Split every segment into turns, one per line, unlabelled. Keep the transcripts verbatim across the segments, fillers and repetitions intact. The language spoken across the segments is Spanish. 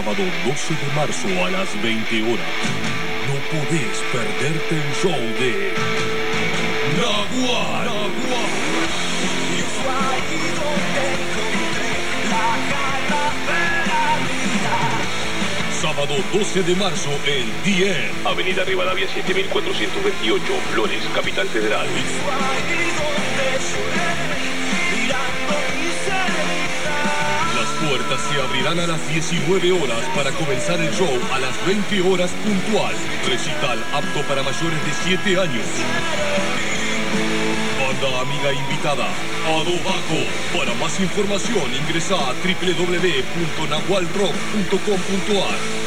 sábado doce de marzo a las veinte horas. No podés perderte el show de Nagual. Nagual. Sábado doce de marzo en D N.
Avenida Rivadavia siete mil cuatrocientos veintiocho, Flores, Capital Federal.
Las puertas se abrirán a las diecinueve horas para comenzar el show a las veinte horas puntual. Recital apto para mayores de siete años. Banda amiga invitada, Adobaco. Para más información ingresa a doble u doble u doble u punto nagual rock punto com punto a r.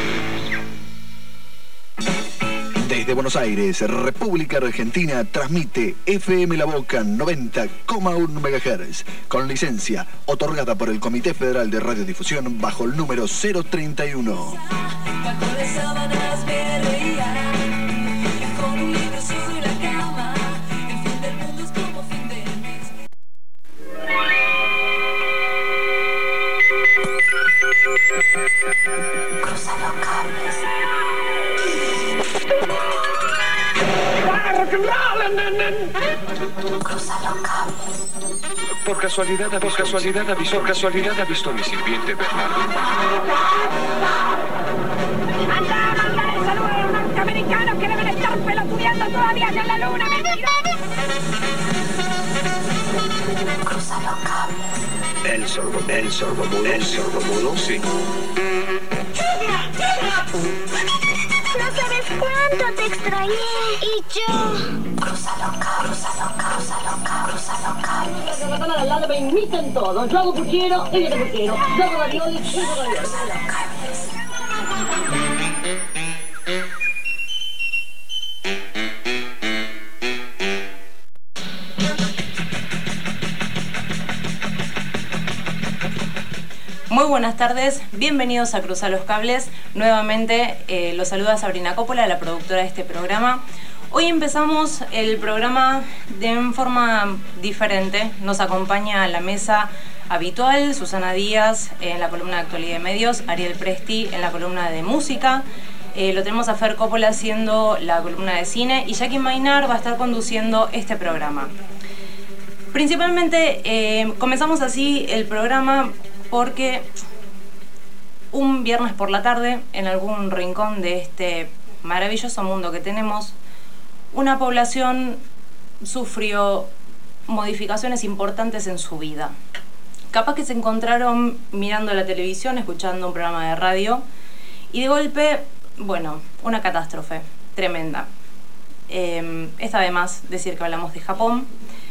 Desde Buenos Aires, República Argentina, transmite F M La Boca noventa coma uno megahertz, con licencia otorgada por el Comité Federal de Radiodifusión bajo el número cero treinta y uno.
Cruza los cables. Cruza los cables.
Por casualidad, por casualidad, avisó, por casualidad avisó a mi sirviente Bernardo.
¡Anda a mandar el saludo a los norteamericanos que deben estar pelotudeando todavía allá en la luna, mentira!
Cruza los cables.
El sordo, el sordomudo, el sordomudo, sí.
No sabes cuánto te extrañé. Y yo.
Cruza los cables, cruza los cables, cruza los cables, cruza los cables.
Los que al lado me imitan todo. Yo hago puchero, ellos hago puchero. Yo hago raviolis, ellos hago raviolis.
Cruza los cables.
Muy buenas tardes, bienvenidos a Cruzar los Cables. Nuevamente eh, los saluda Sabrina Coppola, la productora de este programa. Hoy empezamos el programa de forma diferente. Nos acompaña a la mesa habitual Susana Díaz en la columna de Actualidad de Medios, Ariel Presti en la columna de Música. Eh, lo tenemos a Fer Coppola haciendo la columna de Cine y Jackie Mainar va a estar conduciendo este programa. Principalmente eh, comenzamos así el programa porque un viernes por la tarde, en algún rincón de este maravilloso mundo que tenemos, una población sufrió modificaciones importantes en su vida. Capaz que se encontraron mirando la televisión, escuchando un programa de radio, y de golpe, bueno, una catástrofe tremenda. Eh, está de más decir que hablamos de Japón.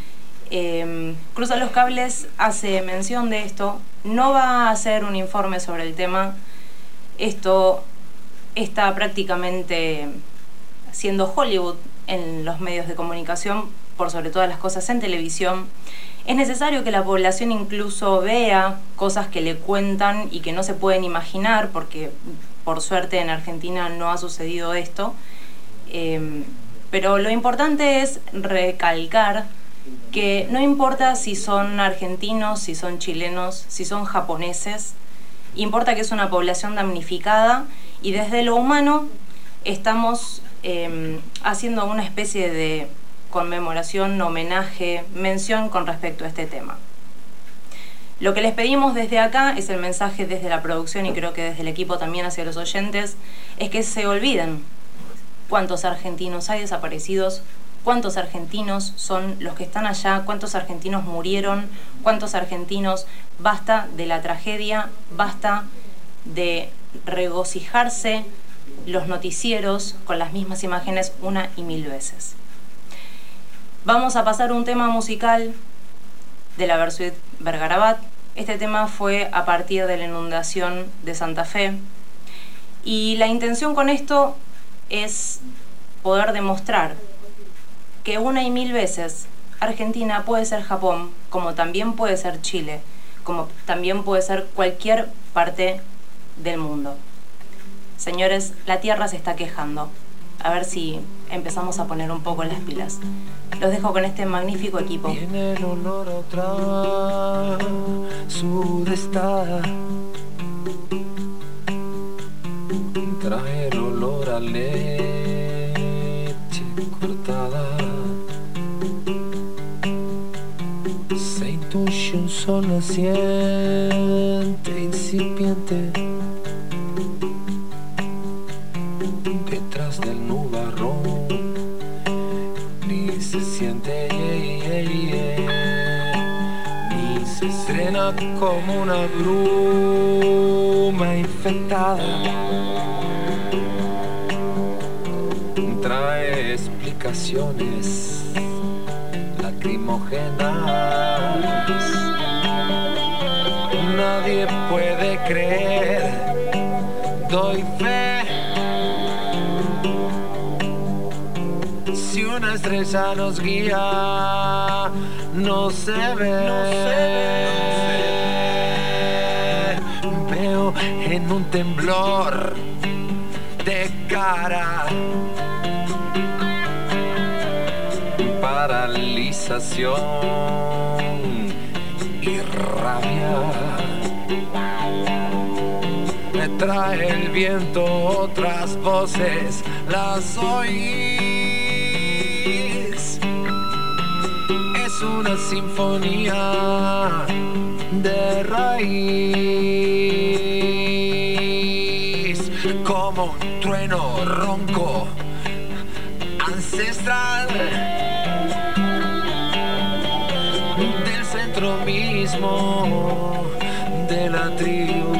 Eh, Cruza los Cables hace mención de esto. No va a hacer un informe sobre el tema. Esto está prácticamente siendo Hollywood en los medios de comunicación, por sobre todas las cosas en televisión. Es necesario que la población incluso vea cosas que le cuentan y que no se pueden imaginar, porque por suerte en Argentina no ha sucedido esto. Eh, pero lo importante es recalcar que no importa si son argentinos, si son chilenos, si son japoneses, importa que es una población damnificada y desde lo humano estamos eh, haciendo una especie de conmemoración, homenaje, mención con respecto a este tema. Lo que les pedimos desde acá es el mensaje desde la producción y creo que desde el equipo también hacia los oyentes, es que se olviden cuántos argentinos hay desaparecidos, cuántos argentinos son los que están allá, cuántos argentinos murieron, cuántos argentinos, basta de la tragedia, basta de regocijarse los noticieros con las mismas imágenes una y mil veces. Vamos a pasar un tema musical de la Versuit Vergarabat. Este tema fue a partir de la inundación de Santa Fe y la intención con esto es poder demostrar que una y mil veces Argentina puede ser Japón, como también puede ser Chile, como también puede ser cualquier parte del mundo. Señores, la Tierra se está quejando. A ver si empezamos a poner un poco las pilas. Los dejo con este magnífico equipo.
Viene el olor a otra sudestada. tuyo un sol naciente, incipiente, detrás del nubarrón, ni se siente, yeah, yeah, yeah, ni se estrena como una bruma infectada. Trae explicaciones lacrimógenas. Nadie puede creer, doy fe. Si una estrella nos guía, no se ve, no se ve. Veo en un temblor de cara, paralización y rabia. Me trae el viento otras voces, las oís. Es una sinfonía de raíz, como un trueno ronco ancestral del centro mismo de la tribu.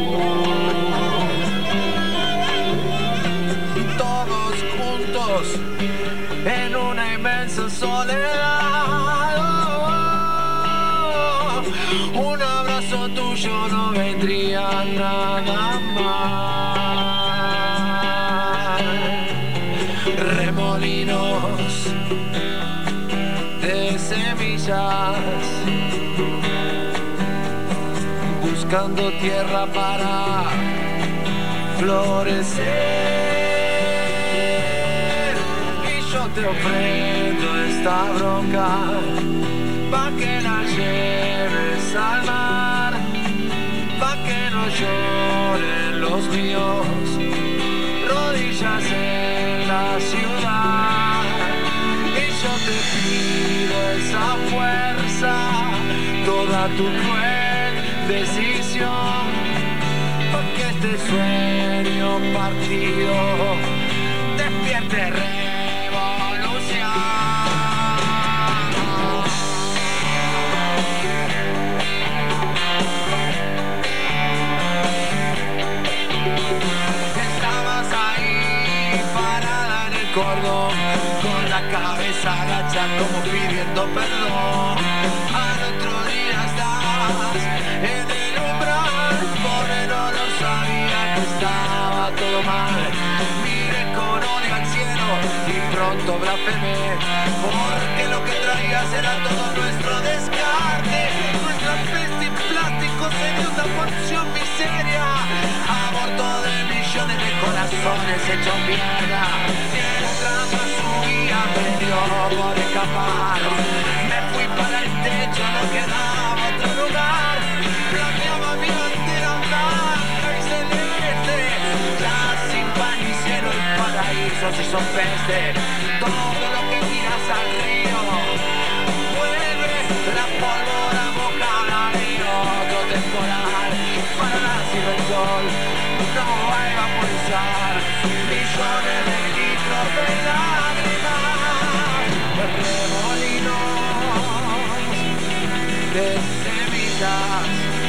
Todos juntos en una inmensa soledad. Un abrazo tuyo no vendría nada mal. Remolinos de semillas, buscando tierra para florecer. Y yo te ofrendo esta bronca pa' que la lleves al mar, pa' que no lloren los míos, rodillas en la ciudad. Y yo te pido esa fuerza, toda tu cruel decisión, porque este sueño partido despierte revolución. Estabas ahí parada en el cordón, con la cabeza agacha como pidiendo perdón. Al otro día estabas en el umbral, pobre no lo sabía que estaba todo mal. Miré con odio al cielo y pronto blasfemé, porque lo que traías era todo nuestro descarte, nuestra peste y plástico sedienta porción miseria, aborto de millones de corazones hechos mierda. Mientras más subía me dio por escapar, me fui para el techo, no quedaba otro lugar. Planeaba mi bandera blanca y celeste, ya sin pan ni cielo y paraíso se son peste. Todo lo que tiras al río vuelve, la pólvora mojada y otro temporal. Para la el sol no va a evaporizar millones de litros de lágrimas, remolinos de semillas,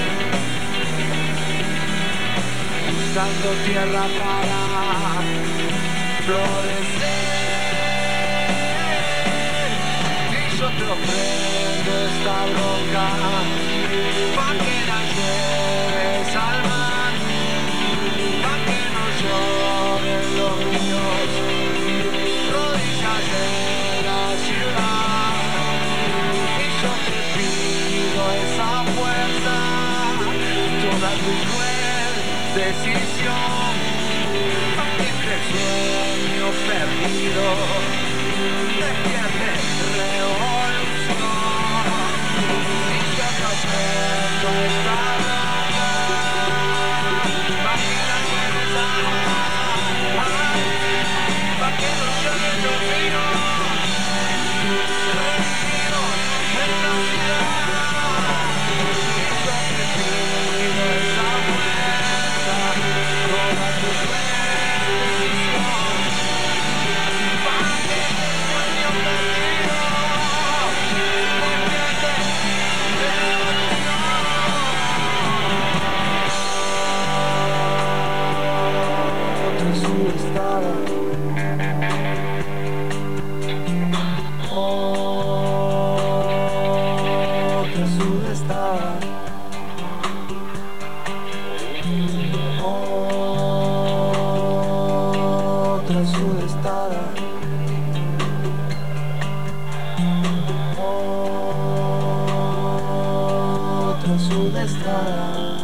usando tierra para florecer. Y yo te ofrendo esta bronca pa' que la lleves al mar, pa' que no lloren los niños, rodillas en la ciudad. Y yo te pido esa fuerza, toda tu cruel decisión, pa' que este sueño perdido despierte revolución. Y yo te ofrendo esta bronca pa' que la lleves al mar, pa' que no lloren los niños, reunidos en la ciudad. estar.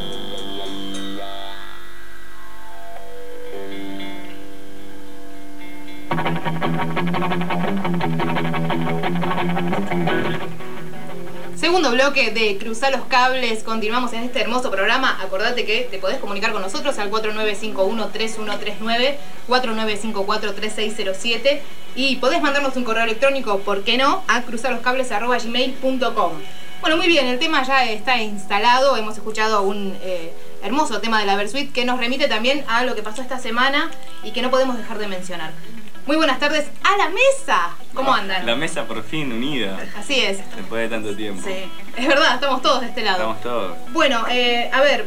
Segundo bloque de Cruzar los Cables. Continuamos en este hermoso programa. Acordate que te podés comunicar con nosotros al cuatro nueve cinco uno, tres uno tres nueve, cuatro nueve cinco cuatro, tres seis cero siete y podés mandarnos un correo electrónico, ¿por qué no?, a cruzarloscables arroba gmail punto com. Bueno, muy bien, el tema ya está instalado. Hemos escuchado un eh, hermoso tema de la Versuit que nos remite también a lo que pasó esta semana y que no podemos dejar de mencionar. Muy buenas tardes a la mesa. ¿Cómo andan?
La mesa por fin unida.
Así es.
Después de tanto tiempo.
Sí, es verdad, estamos todos de este lado.
Estamos todos.
Bueno, eh, a ver,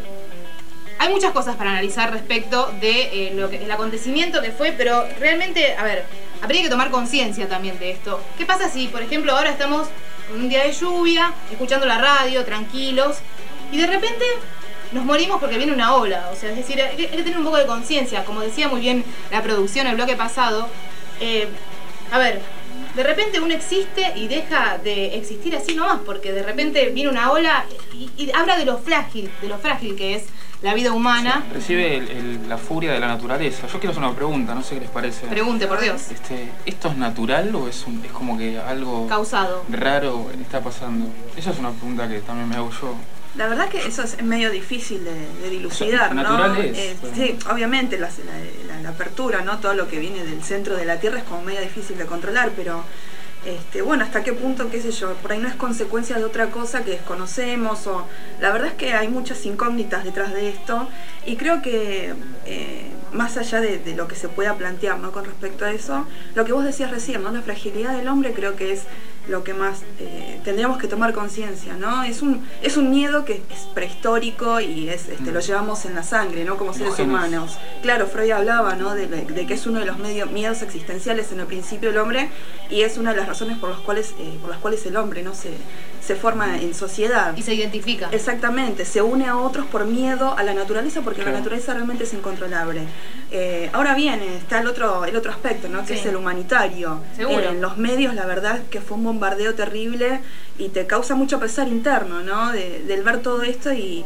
hay muchas cosas para analizar respecto de eh, lo que, el acontecimiento que fue, pero realmente, a ver, habría que tomar conciencia también de esto. ¿Qué pasa si, por ejemplo, ahora estamos en un día de lluvia, escuchando la radio, tranquilos, y de repente nos morimos porque viene una ola? O sea, es decir, hay que, hay que tener un poco de conciencia. Como decía muy bien la producción el bloque pasado, eh, a ver, de repente uno existe y deja de existir así nomás, porque de repente viene una ola y, y habla de lo frágil, de lo frágil que es la vida humana.
Sí, recibe el, el, la furia de la naturaleza. Yo quiero hacer una pregunta, no sé qué les parece.
Pregunte, por Dios.
Este, ¿Esto es natural o es, un, es como que algo
causado,
raro está pasando? Esa es una pregunta que también me hago yo.
La verdad que eso es medio difícil de, de dilucidar, o sea, ¿no?
Natural es,
eh,
pero...
Sí, obviamente la, la, la apertura, ¿no? Todo lo que viene del centro de la Tierra es como medio difícil de controlar, pero este, bueno, hasta qué punto, qué sé yo, por ahí no es consecuencia de otra cosa que desconocemos, o la verdad es que hay muchas incógnitas detrás de esto, y creo que eh, más allá de, de lo que se pueda plantear, ¿no?, con respecto a eso, lo que vos decías recién, ¿no?, la fragilidad del hombre, creo que es lo que más eh, tendríamos que tomar conciencia, ¿no? Es un, es un miedo que es prehistórico y es, este, mm. lo llevamos en la sangre, ¿no?, como seres Genes. humanos. Claro, Freud hablaba, ¿no?, de, de que es uno de los medio, miedos existenciales en el principio del hombre, y es una de las razones por las cuales, eh, por las cuales el hombre, ¿no?, se, se forma en sociedad.
Y se identifica.
Exactamente, se une a otros por miedo a la naturaleza, porque claro, la naturaleza realmente es incontrolable. Eh, ahora bien, está el otro, el otro aspecto, ¿no?, que sí, es el humanitario.
Seguro.
En los medios, la verdad que fue un bombardeo terrible y te causa mucho pesar interno, ¿no?, de, del ver todo esto, y,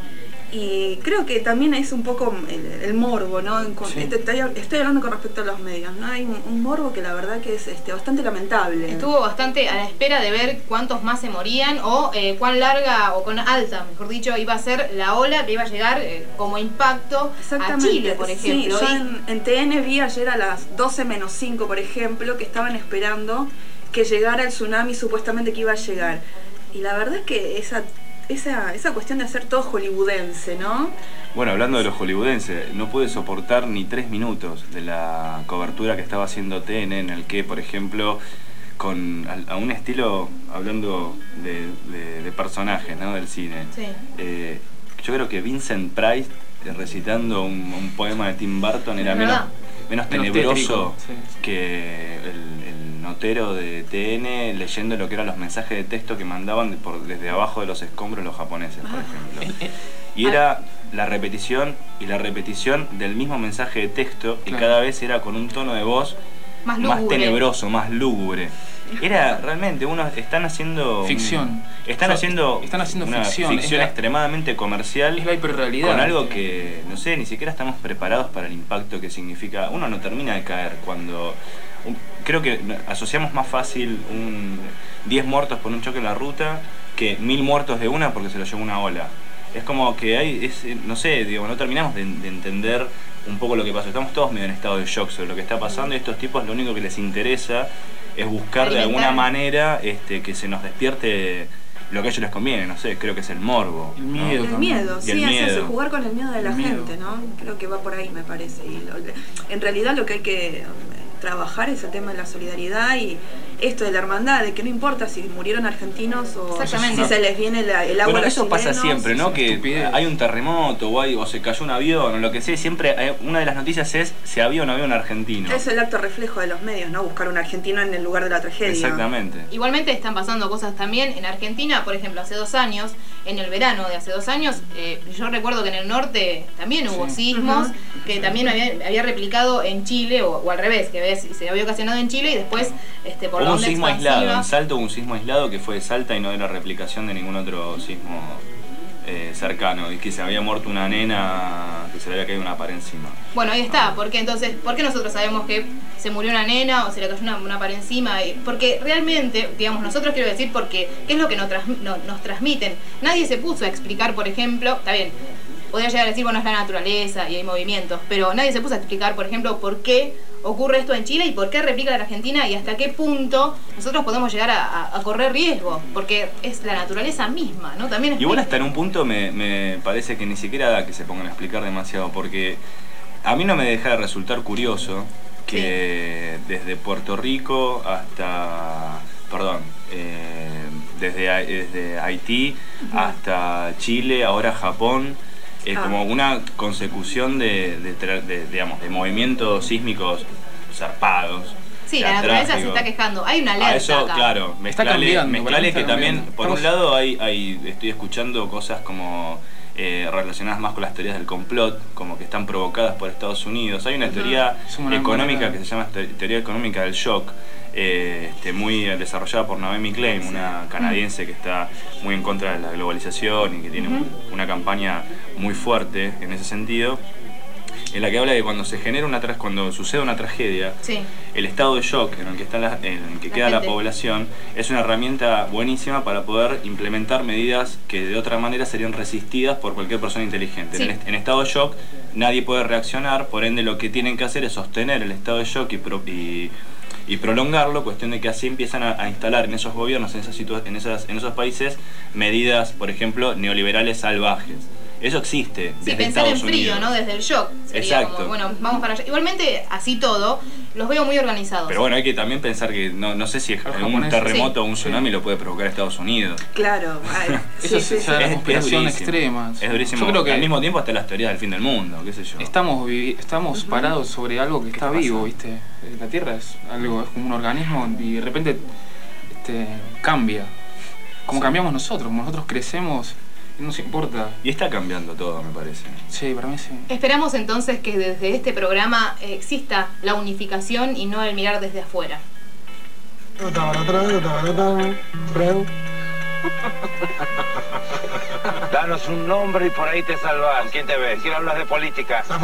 y creo que también es un poco el, el morbo, ¿no? Sí. Estoy, estoy hablando con respecto a los medios, ¿no? Hay un, un morbo que la verdad que es este, bastante lamentable.
Estuvo bastante a la espera de ver cuántos más se morían o eh, cuán larga o cuán alta, mejor dicho, iba a ser la ola que iba a llegar eh, como impacto a Chile, por ejemplo.
Sí, yo en, en T N vi ayer a las doce menos cinco, por ejemplo, que estaban esperando que llegara el tsunami supuestamente que iba a llegar. Y la verdad es que esa, esa, esa cuestión de hacer todo hollywoodense, ¿no?
Bueno, hablando de los hollywoodenses, no pude soportar ni tres minutos de la cobertura que estaba haciendo T N, en el que, por ejemplo, con a, a un estilo, hablando de, de, de personajes, ¿no?, del cine,
sí,
eh, yo creo que Vincent Price eh, recitando un, un poema de Tim Burton era menos, menos tenebroso sí, que el, el notero de T N leyendo lo que eran los mensajes de texto que mandaban de por, desde abajo de los escombros los japoneses, por ejemplo. Y era la repetición y la repetición del mismo mensaje de texto, y claro, cada vez era con un tono de voz
más,
más tenebroso, más lúgubre. Era realmente, uno están haciendo
ficción.
Un, están, o sea,
haciendo están haciendo
una
ficción,
ficción
la,
extremadamente comercial.
Es la hiperrealidad.
Con algo que, no sé, ni siquiera estamos preparados para el impacto que significa. Uno no termina de caer cuando... Un, creo que asociamos más fácil un diez muertos por un choque en la ruta que mil muertos de una porque se lo llevó una ola. Es como que hay, es, no sé, digo, no terminamos de, de entender un poco lo que pasó. Estamos todos medio en estado de shock sobre lo que está pasando, y estos tipos lo único que les interesa es buscar alimentar, de alguna manera este, que se nos despierte lo que a ellos les conviene, no sé, creo que es el morbo.
El miedo,
¿no? El miedo, sí,
el
hacerse
miedo.
jugar con el miedo de la
el
gente,
miedo.
¿no? Creo que va por ahí, me parece. Y lo, en realidad lo que hay que trabajar es el tema de la solidaridad y esto de la hermandad, de que no importa si murieron argentinos o si se les viene la, el agua.
Bueno,
a
eso
los
pasa
chilenos,
siempre, ¿no? Que
estupidez.
Hay un terremoto o, hay, o se cayó un avión o lo que sea, siempre hay, una de las noticias es si había o no había un argentino.
Es el acto reflejo de los medios, ¿no? Buscar un argentino en el lugar de la tragedia.
Exactamente.
Igualmente están pasando cosas también en Argentina, por ejemplo, hace dos años, en el verano de hace dos años, eh, yo recuerdo que en el norte también hubo sí. sismos, uh-huh. que también había, había replicado en Chile, o, o al revés, que ves, se había ocasionado en Chile y después este, por la
un
onda
sismo
expansiva.
aislado, en Salta hubo un sismo aislado que fue de Salta y no de la replicación de ningún otro sismo eh, cercano y que se había muerto una nena, que se le había caído una pared encima.
Bueno, ahí está. ¿Por qué entonces, por qué nosotros sabemos que se murió una nena o se le cayó una, una pared encima? Y- Porque realmente, digamos, nosotros quiero decir porque, ¿qué es lo que nos, transmi- no- nos transmiten? Nadie se puso a explicar, por ejemplo, está bien, podría llegar a decir, bueno, es la naturaleza y hay movimientos, pero nadie se puso a explicar, por ejemplo, por qué ocurre esto en Chile y por qué replica la Argentina y hasta qué punto nosotros podemos llegar a, a- a correr riesgo, porque es la naturaleza misma, ¿no? También es
Igual
muy-
hasta en un punto me, me parece que ni siquiera da que se pongan a explicar demasiado, porque a mí no me deja de resultar curioso que desde Puerto Rico hasta, perdón, eh, desde, Ha- desde Haití hasta Chile, ahora Japón, eh,
Ah.
como una consecución de, de tra- de, digamos, de movimientos sísmicos zarpados.
Sí,
o sea,
la naturaleza se
trágicos.
está quejando. Hay una alerta
A eso,
acá.
claro,
Está
mezclale,
cambiando, para
mezclale
mí está
que también,
cambiando.
por un
Estamos-
lado, hay, hay, estoy escuchando cosas como eh, relacionadas más con las teorías del complot, como que están provocadas por Estados Unidos. Hay una
Ujú.
teoría
Es una
económica
manera-
que se llama te- teoría económica del shock, eh, este, muy desarrollada por Naomi Klein, una canadiense que está muy en contra de la globalización y que tiene un- una campaña muy fuerte en ese sentido, en la que habla de cuando se genera una tra- cuando sucede una tragedia,
Sí.
el estado de shock en el que, está la- en el que
La
queda la
gente.
población es una herramienta buenísima para poder implementar medidas que de otra manera serían resistidas por cualquier persona inteligente.
Sí.
En, est- en estado de shock nadie puede reaccionar, por ende lo que tienen que hacer es sostener el estado de shock y, pro- y, y prolongarlo, cuestión de que así empiezan a, a instalar en esos gobiernos, en, esas situa- en, esas, en esos países, medidas, por ejemplo, neoliberales salvajes. Eso existe
Sí,
desde
pensar en
Estados
frío,
Unidos.
¿no? Desde el shock. Sería
Exacto.
como, bueno, vamos para allá. Igualmente, así todo, los veo muy organizados.
Pero bueno, hay que también pensar que no, no sé si un
japoneses.
terremoto o un
Sí.
tsunami lo puede provocar Estados Unidos.
Claro, ay,
Eso
sí,
es
sí,
ya
sí.
la
Es-
conspiración
es durísimo.
extrema.
Es durísimo.
Yo creo que
Al mismo tiempo hasta las teorías del fin del mundo, qué sé yo.
estamos vivi- estamos parados sobre algo que está
pasa?
vivo, ¿viste? Eh, La Tierra es algo, es como un organismo y de repente este, cambia. Como
Sí.
cambiamos nosotros, como nosotros crecemos, no nos importa.
Y está cambiando todo, me parece.
Sí, para mí sí.
Esperamos entonces que desde este programa eh, exista la unificación y no el mirar desde afuera.
Danos un nombre y por ahí te salvas. ¿Quién te ve? ¿Quién hablas de política?
No,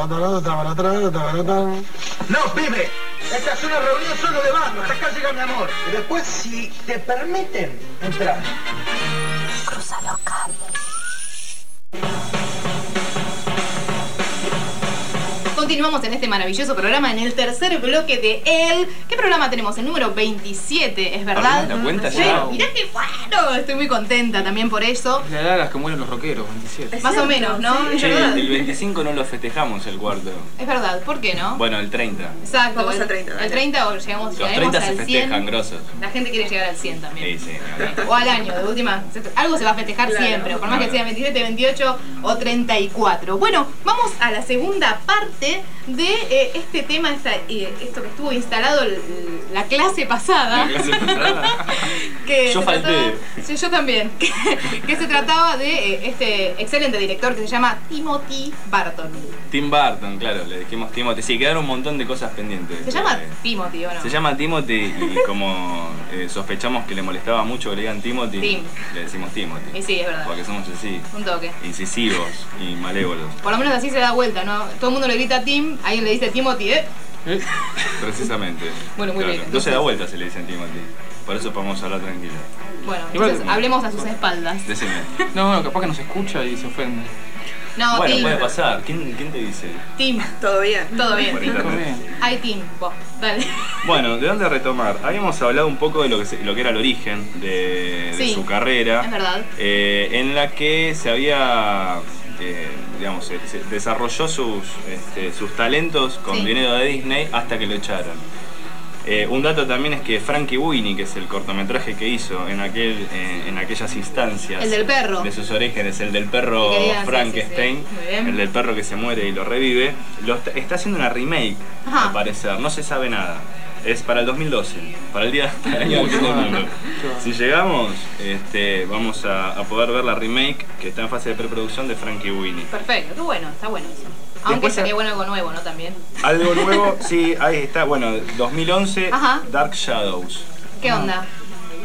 pibe. Esta es una reunión solo de bandas. Acá llega mi amor. Y después, si te permiten, entrar.
Cruza los cables.
Continuamos en este maravilloso programa en el tercer bloque de él. ¿Qué programa tenemos? El número veintisiete, ¿es verdad?
¿Perdimos la cuenta
Sí,
ya?
mirá qué bueno, estoy muy contenta también por eso.
La edad a las que mueren los rockeros, veintisiete.
Es Más o cierto, menos, ¿no? sí. Es
Che,
verdad.
el veinticinco no lo festejamos el cuarto.
Es verdad, ¿por qué no?
Bueno, el treinta.
Exacto,
Vamos
el,
al treinta, dale.
el treinta o llegamos,
Los
llegaremos
treinta se
al cien.
festejan grosos.
La gente quiere llegar al cien también.
Sí, sí.
O al año, de última. Algo se va a festejar
Claro.
siempre, por más que sea veintisiete, veintiocho o treinta y cuatro. Bueno, vamos a la segunda parte de eh, este tema, esta, eh, esto que estuvo instalado l- la clase pasada.
La clase pasada.
que
Yo
se
falté.
trataba- sí, yo también. Que, que se trataba de eh, este excelente director que se llama Timothy Barton.
Tim Burton, claro, le dijimos Timothy. Sí, quedaron un montón de cosas pendientes.
Se llama
Eh,
Timothy, ¿o no?
Se llama Timothy y como eh, sospechamos que le molestaba mucho que le digan Timothy,
Tim.
le decimos Timothy.
Y sí, es verdad.
Porque somos así,
Un toque.
incisivos y malévolos.
Por lo menos así se da vuelta, ¿no? Todo el mundo le grita Tim, alguien le dice Timothy, ¿eh?
Precisamente.
Bueno, muy bien,
No
entonces-
se da vuelta se le dicen Timothy. Por eso podemos hablar tranquilo.
Bueno,
Igual-
entonces hablemos a sus espaldas.
Decime.
No, no, capaz que nos escucha y se ofende.
No,
bueno,
Tim.
puede pasar. ¿Quién, quién te dice?
Tim.
Todo bien.
Todo bien.
Por internet.
Hay Tim, vos, dale.
Bueno, ¿de dónde retomar? Habíamos hablado un poco de lo que, se- lo que era el origen de, de
Sí,
su carrera.
es verdad.
eh, en la que se había, eh, digamos, se, se desarrolló sus, este, sus talentos con
Sí.
dinero de Disney hasta que lo echaron. Eh, un dato también es que Frankie Winnie, que es el cortometraje que hizo en, aquel, eh, en aquellas instancias
El del perro.
de sus orígenes, el del perro
Que querían, sí,
Frankenstein,
sí, sí. Muy bien.
el del perro que se muere y lo revive, lo está, está haciendo una remake,
Ajá.
al parecer, no se sabe nada. Es para el dos mil doce, para el día para el año del fin del mundo. Si llegamos, este, vamos a, a poder ver la remake que está en fase de preproducción de Frankie Winnie.
Perfecto, qué bueno, está bueno eso. Aunque
Después-
sería bueno algo nuevo, ¿no? También.
Algo nuevo, sí, ahí está, bueno, dos mil once,
Ajá.
Dark Shadows.
¿Qué onda?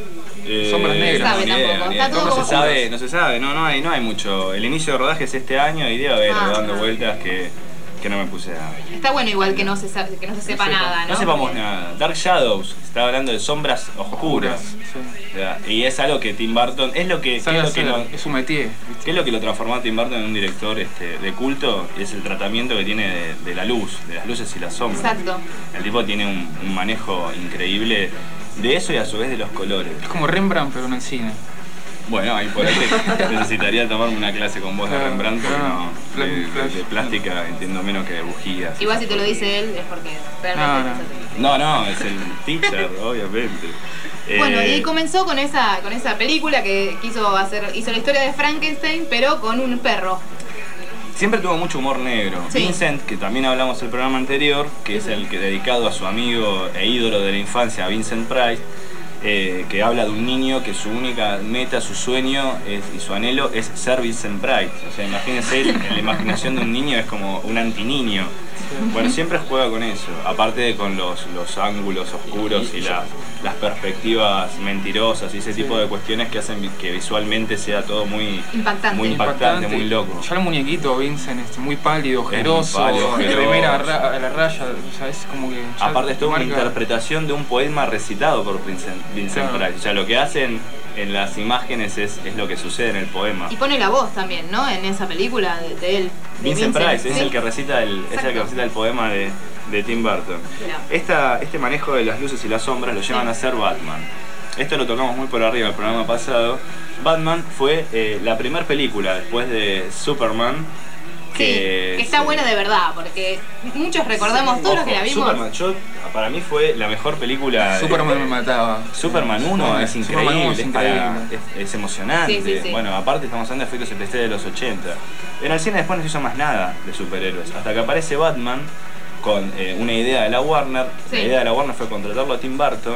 Eh,
Sombras negras.
No se sabe tampoco. Está todo
no
como
se sabe, no se sabe, no, no hay, no hay mucho. El inicio de rodaje es este año y debe haber
Ah.
dando vueltas que, que no me puse a.
Está bueno igual que no se, sabe, que no se sepa
No sepa-
nada, ¿no?
No sepamos
Porque-
nada. Dark Shadows, estaba hablando de sombras oscuras. O sea, y es algo que Tim Burton, es lo que,
Sabe
que es, lo que
hacer,
lo,
es un métier.
¿qué es lo que lo transformó a Tim Burton en un director este, de culto? Y es el tratamiento que tiene de, de la luz, de las luces y las sombras.
Exacto.
El tipo tiene un, un manejo increíble de eso y a su vez de los colores.
Es como Rembrandt, pero en el cine.
Bueno, ahí por ahí te- necesitaría tomarme una clase con vos de
Claro,
Rembrandt, porque
claro.
no, de, de- de plástica entiendo menos que de bujías.
Igual si te lo dice él es porque realmente
No,
es así.
No, no, es el teacher, obviamente.
Bueno,
Eh,
y ahí comenzó con esa, con esa película que quiso hacer, hizo la historia de Frankenstein, pero con un perro.
Siempre tuvo mucho humor negro.
Sí.
Vincent, que también hablamos en el programa anterior, que es el que dedicado a su amigo e ídolo de la infancia, Vincent Price, eh, que habla de un niño que su única meta, su sueño es- y su anhelo es ser Vincent Price. O sea, imagínense, en la imaginación de un niño es como un antiniño. Bueno, siempre juega con eso, aparte de con los, los ángulos oscuros y la- las perspectivas mentirosas y ese tipo de cuestiones que hacen vi- que visualmente sea todo muy
Impactante.
muy, impactante, muy loco.
Ya el muñequito Vincent es muy pálido,
muy
ojeroso,
pálido, ojeroso.
remera a ra- a la raya, o sea, es como que... ya
Aparte es toda una
marca-
interpretación de un poema recitado por Vincent, Vincent
Claro.
Price. O sea, lo que hacen en las imágenes es, es lo que sucede en el poema.
Y pone la voz también, ¿no? En esa película de, de él. de
Vincent Price es
sí.
el que recita el, es el que
Exacto.
recita el poema de, de Tim Burton.
Mirá.
Esta, este manejo de las luces y las sombras lo llevan a ser Batman. Esto lo tocamos muy por arriba en el programa pasado. Batman fue eh, la primera película después de Superman
Sí,
que,
que está buena de verdad, porque muchos recordamos, todos los que la vimos.
Superman, yo, para mí fue la mejor película. de-
Superman me mataba.
Superman uno
Superman-
es
Superman
increíble,
uno es
es, para-
increíble.
es- es emocionante.
Sí, sí, sí.
Bueno, aparte estamos hablando de efectos especiales de los ochenta. En el cine después no se hizo más nada de superhéroes, hasta que aparece Batman con eh, una idea de la Warner.
Sí.
La idea de la Warner fue contratarlo a Tim Burton.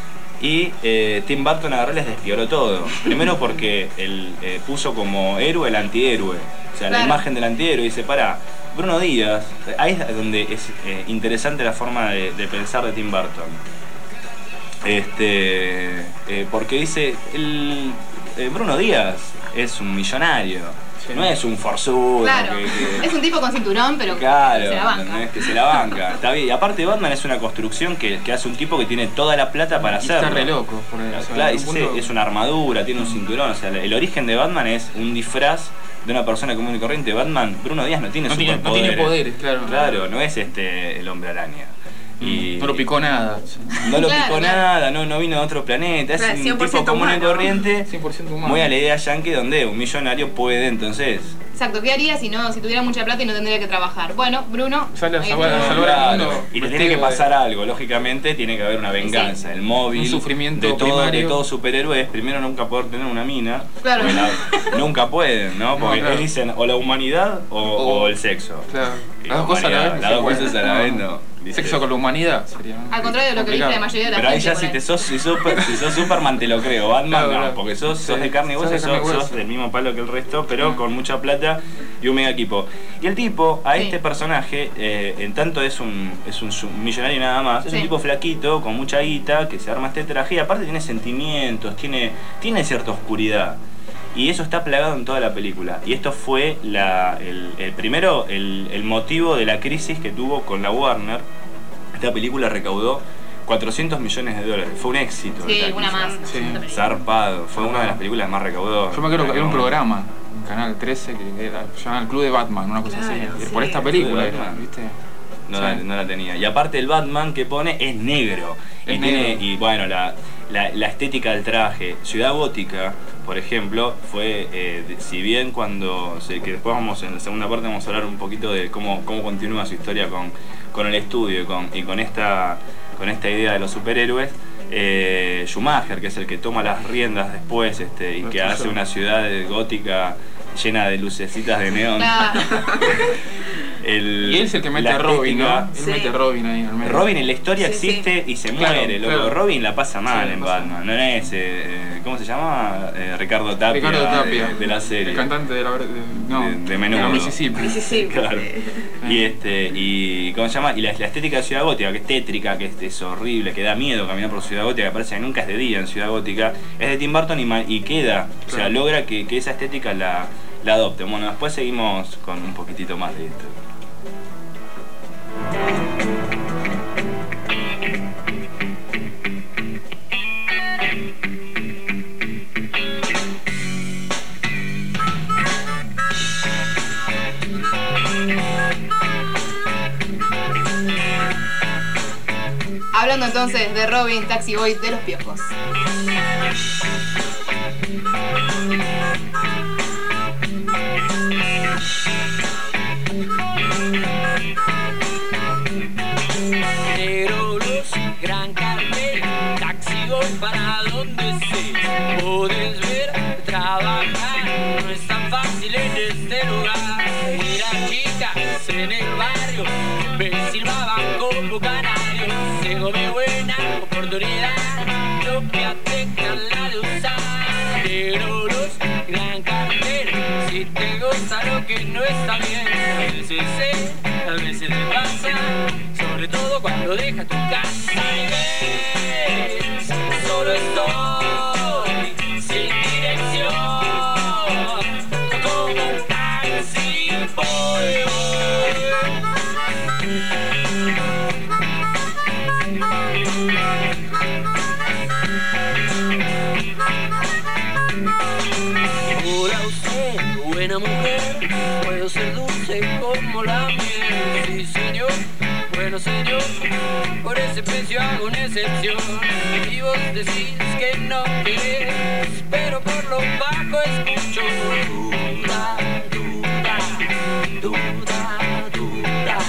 Y eh, Tim Burton agarró y les despioró todo. Primero porque él eh, puso como héroe el antihéroe. O sea,
Claro.
la imagen del antihéroe. Dice, para, Bruno Díaz. Ahí es donde es eh, interesante la forma de, de pensar de Tim Burton. Este, eh, porque dice, el, eh, Bruno Díaz es un millonario. No es un forzudo.
Claro,
que- que-
es un tipo con cinturón, pero
Claro,
se la banca.
¿entendés? Que se la banca. Está bien. Y aparte Batman es una construcción que, que hace un tipo que tiene toda la plata para
Y
hacerlo.
está re loco, por eso,
Claro,
en
es,
un punto-
es una armadura, tiene un cinturón. O sea, el origen de Batman es un disfraz de una persona común y corriente. Batman, Bruno Díaz no tiene
No tiene- no
superpoderes.
tiene poderes, claro.
Claro, no es este el hombre araña. Y
No lo picó nada.
no lo
Claro,
picó
claro.
nada, no, no vino de otro planeta, es
Claro,
un
cien por
tipo
ciento
común y
humano.
corriente,
cien por ciento humano.
muy a la idea yankee donde un millonario puede entonces.
Exacto, ¿qué haría si no, si tuviera mucha plata y no tendría que trabajar? Bueno, Bruno.
Sale a
ahí
salvar- a
está.
salvar al
Claro,
mundo.
y le tiene
vestido
que
de-
pasar algo, lógicamente tiene que haber una venganza, el móvil
Un sufrimiento
de todo,
primario.
de todo superhéroe es primero nunca poder tener una mina,
Claro.
porque la- nunca pueden, ¿no?
No,
Porque
claro.
ellos dicen o la humanidad o,
O-
o el sexo.
Claro.
Y
Las dos cosas a la
humanidad,
vez.
las
se
dos
puede.
cosas a la vez no. Dice-
Sexo con la humanidad sería.
Al contrario de lo que dice la mayoría de la
Pero ahí
gente.
ya
por
si
ahí.
te sos, si sos, si sos Superman te lo creo, Batman
Claro,
no,
claro.
porque sos, sos
Sí,
de carne y
sos
hueso,
de carne y
sos,
hueso.
sos del mismo palo que el resto, pero
Mm.
con mucha plata y un mega equipo. Y el tipo, a
Sí.
este personaje, eh, en tanto es un, es un su- millonario nada más, es
Sí.
un tipo flaquito, con mucha guita, que se arma este traje y aparte tiene sentimientos, tiene, tiene cierta oscuridad. Y eso está plagado en toda la película. Y esto fue la, el, el primero, el, el motivo de la crisis que tuvo con la Warner. Esta película recaudó cuatrocientos millones de dólares. Fue un éxito.
Sí,
de
una
taquilla.
más.
Sí.
Zarpado. Fue una de las películas más recaudadas.
Yo me acuerdo que había un programa en Canal trece que era, se llamaba El Club de Batman, una cosa
Claro,
así.
sí.
Por esta película
El Club de
era,
Batman.
¿viste?
No,
Sí.
la, no la tenía. Y aparte el Batman que pone es negro.
Es
y tiene,
negro.
y bueno, la, la, la estética del traje. Ciudad Gótica, por ejemplo, fue, eh, de- si bien cuando, se- que después vamos en la segunda parte vamos a hablar un poquito de cómo, cómo continúa su historia con, con el estudio y con, y con esta con esta idea de los superhéroes. eh, Schumacher, que es el que toma las riendas después este, y que hace una ciudad gótica llena de lucecitas de neón.
Claro.
El,
y él es el que mete a Robin, ¿no? Él
sí.
mete a Robin ahí en el medio.
Robin en la historia
sí,
existe
sí.
y se
Claro,
muere. Claro. Luego Robin la pasa mal sí, en Batman. No es, eh, ¿cómo se llama? Eh, Ricardo Tapia.
Ricardo Tapia.
De, de la serie.
El cantante de la de, no,
de, de Menudo.
De la Mississippi.
Mississippi.
Claro. Y este, y ¿cómo se llama? Y la, la estética de Ciudad Gótica, que es tétrica, que es, es horrible, que da miedo caminar por Ciudad Gótica, que parece que nunca es de día en Ciudad Gótica, es de Tim Burton y, y queda. O sea, logra que, que esa estética la, la adopte. Bueno, después seguimos con un poquitito más de esto.
Hablando entonces de Robin, Taxi Boy de los Piojos.
Negro Blues, gran cartel, Taxi Boy para donde se podés ver, trabajar no es tan fácil en este lugar. Eran chicas en el barrio, me silbaban como canarios, tengo mi buena oportunidad, no que tengan la de usar. Negro Blues, gran cartel, si te gusta lo que no está bien, a veces sé, a veces te pasa, sobre todo cuando dejas tu casa y ves, solo estoy sin dirección, como un taxi boy. Hola usted, buena mujer, puedo ser dulce como la miel, sí señor. Bueno señor, por ese precio hago una excepción. Y vos decís que no querés, pero por lo bajo escucho duda, duda, duda, duda, duda,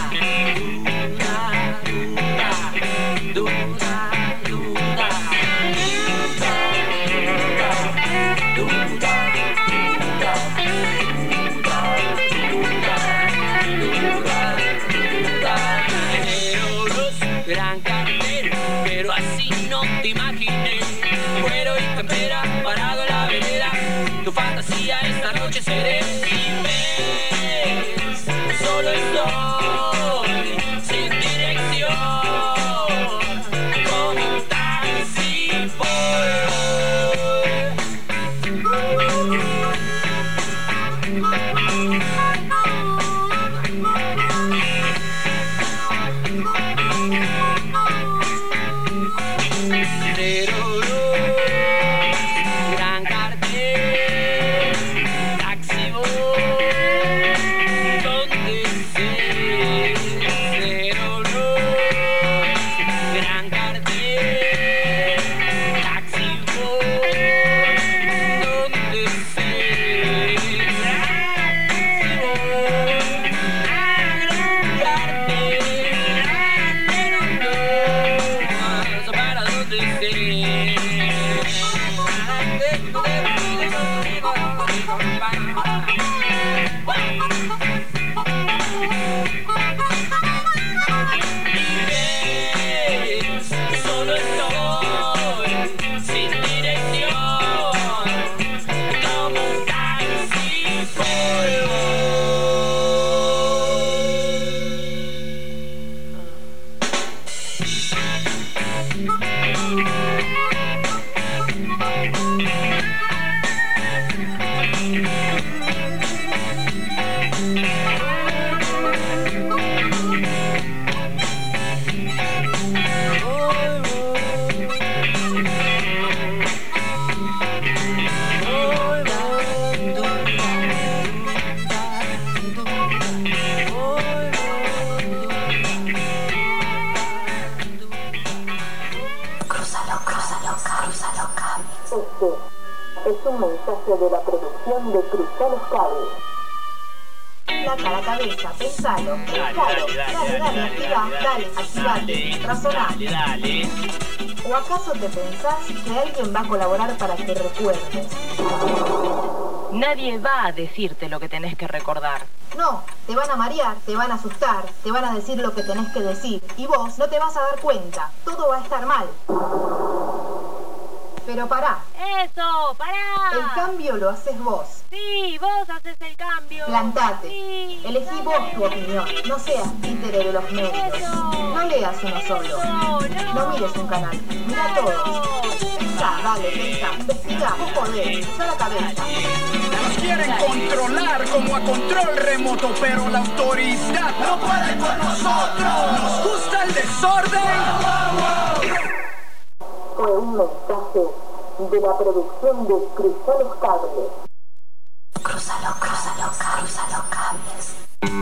duda, duda, duda. Gran cartel, pero así no te imaginé. Cuero y campera, parado en la vereda. Tu fantasía esta noche seré. Y ves, solo estoy sin dirección, como un taxi boy. Gran cartel, taxi boy, donde se cero luz. Gran cartel, taxi boy, donde se taxi boy. Gran cartel, pero no para donde esté. Solo estoy sin dirección, como un taxi boy.
Crúzalo, crúzalo, crúzalo, cables.
Este es un mensaje de la producción de Cruzar los Cables.
Placa la cabeza, pensalo, pensalo, dale, dale, activa, dale, activate, razoná. ¿O acaso te pensás que alguien va a colaborar para que recuerdes?
Nadie va a decirte lo que tenés que recordar.
No, te van a marear, te van a asustar, te van a decir lo que tenés que decir. Y vos no te vas a dar cuenta. Todo va a estar mal. Pero pará.
¡Eso! ¡Pará!
El cambio lo haces vos.
Sí, vos haces el cambio.
Plantate.
Sí,
Elegí
dale.
vos tu opinión. No seas títere de los medios.
Eso.
No leas uno solo.
No, no.
No mires un canal. Mira todos. Pensá, dale, pensá. Investigá, vos podés. Usa la cabeza.
Nos quieren controlar como a control remoto, pero la autoridad no puede con nosotros. Nos gusta el desorden.
Fue un mensaje de la producción de Cruza los Cables.
Cruzalo, cruzalo, cruza los cables.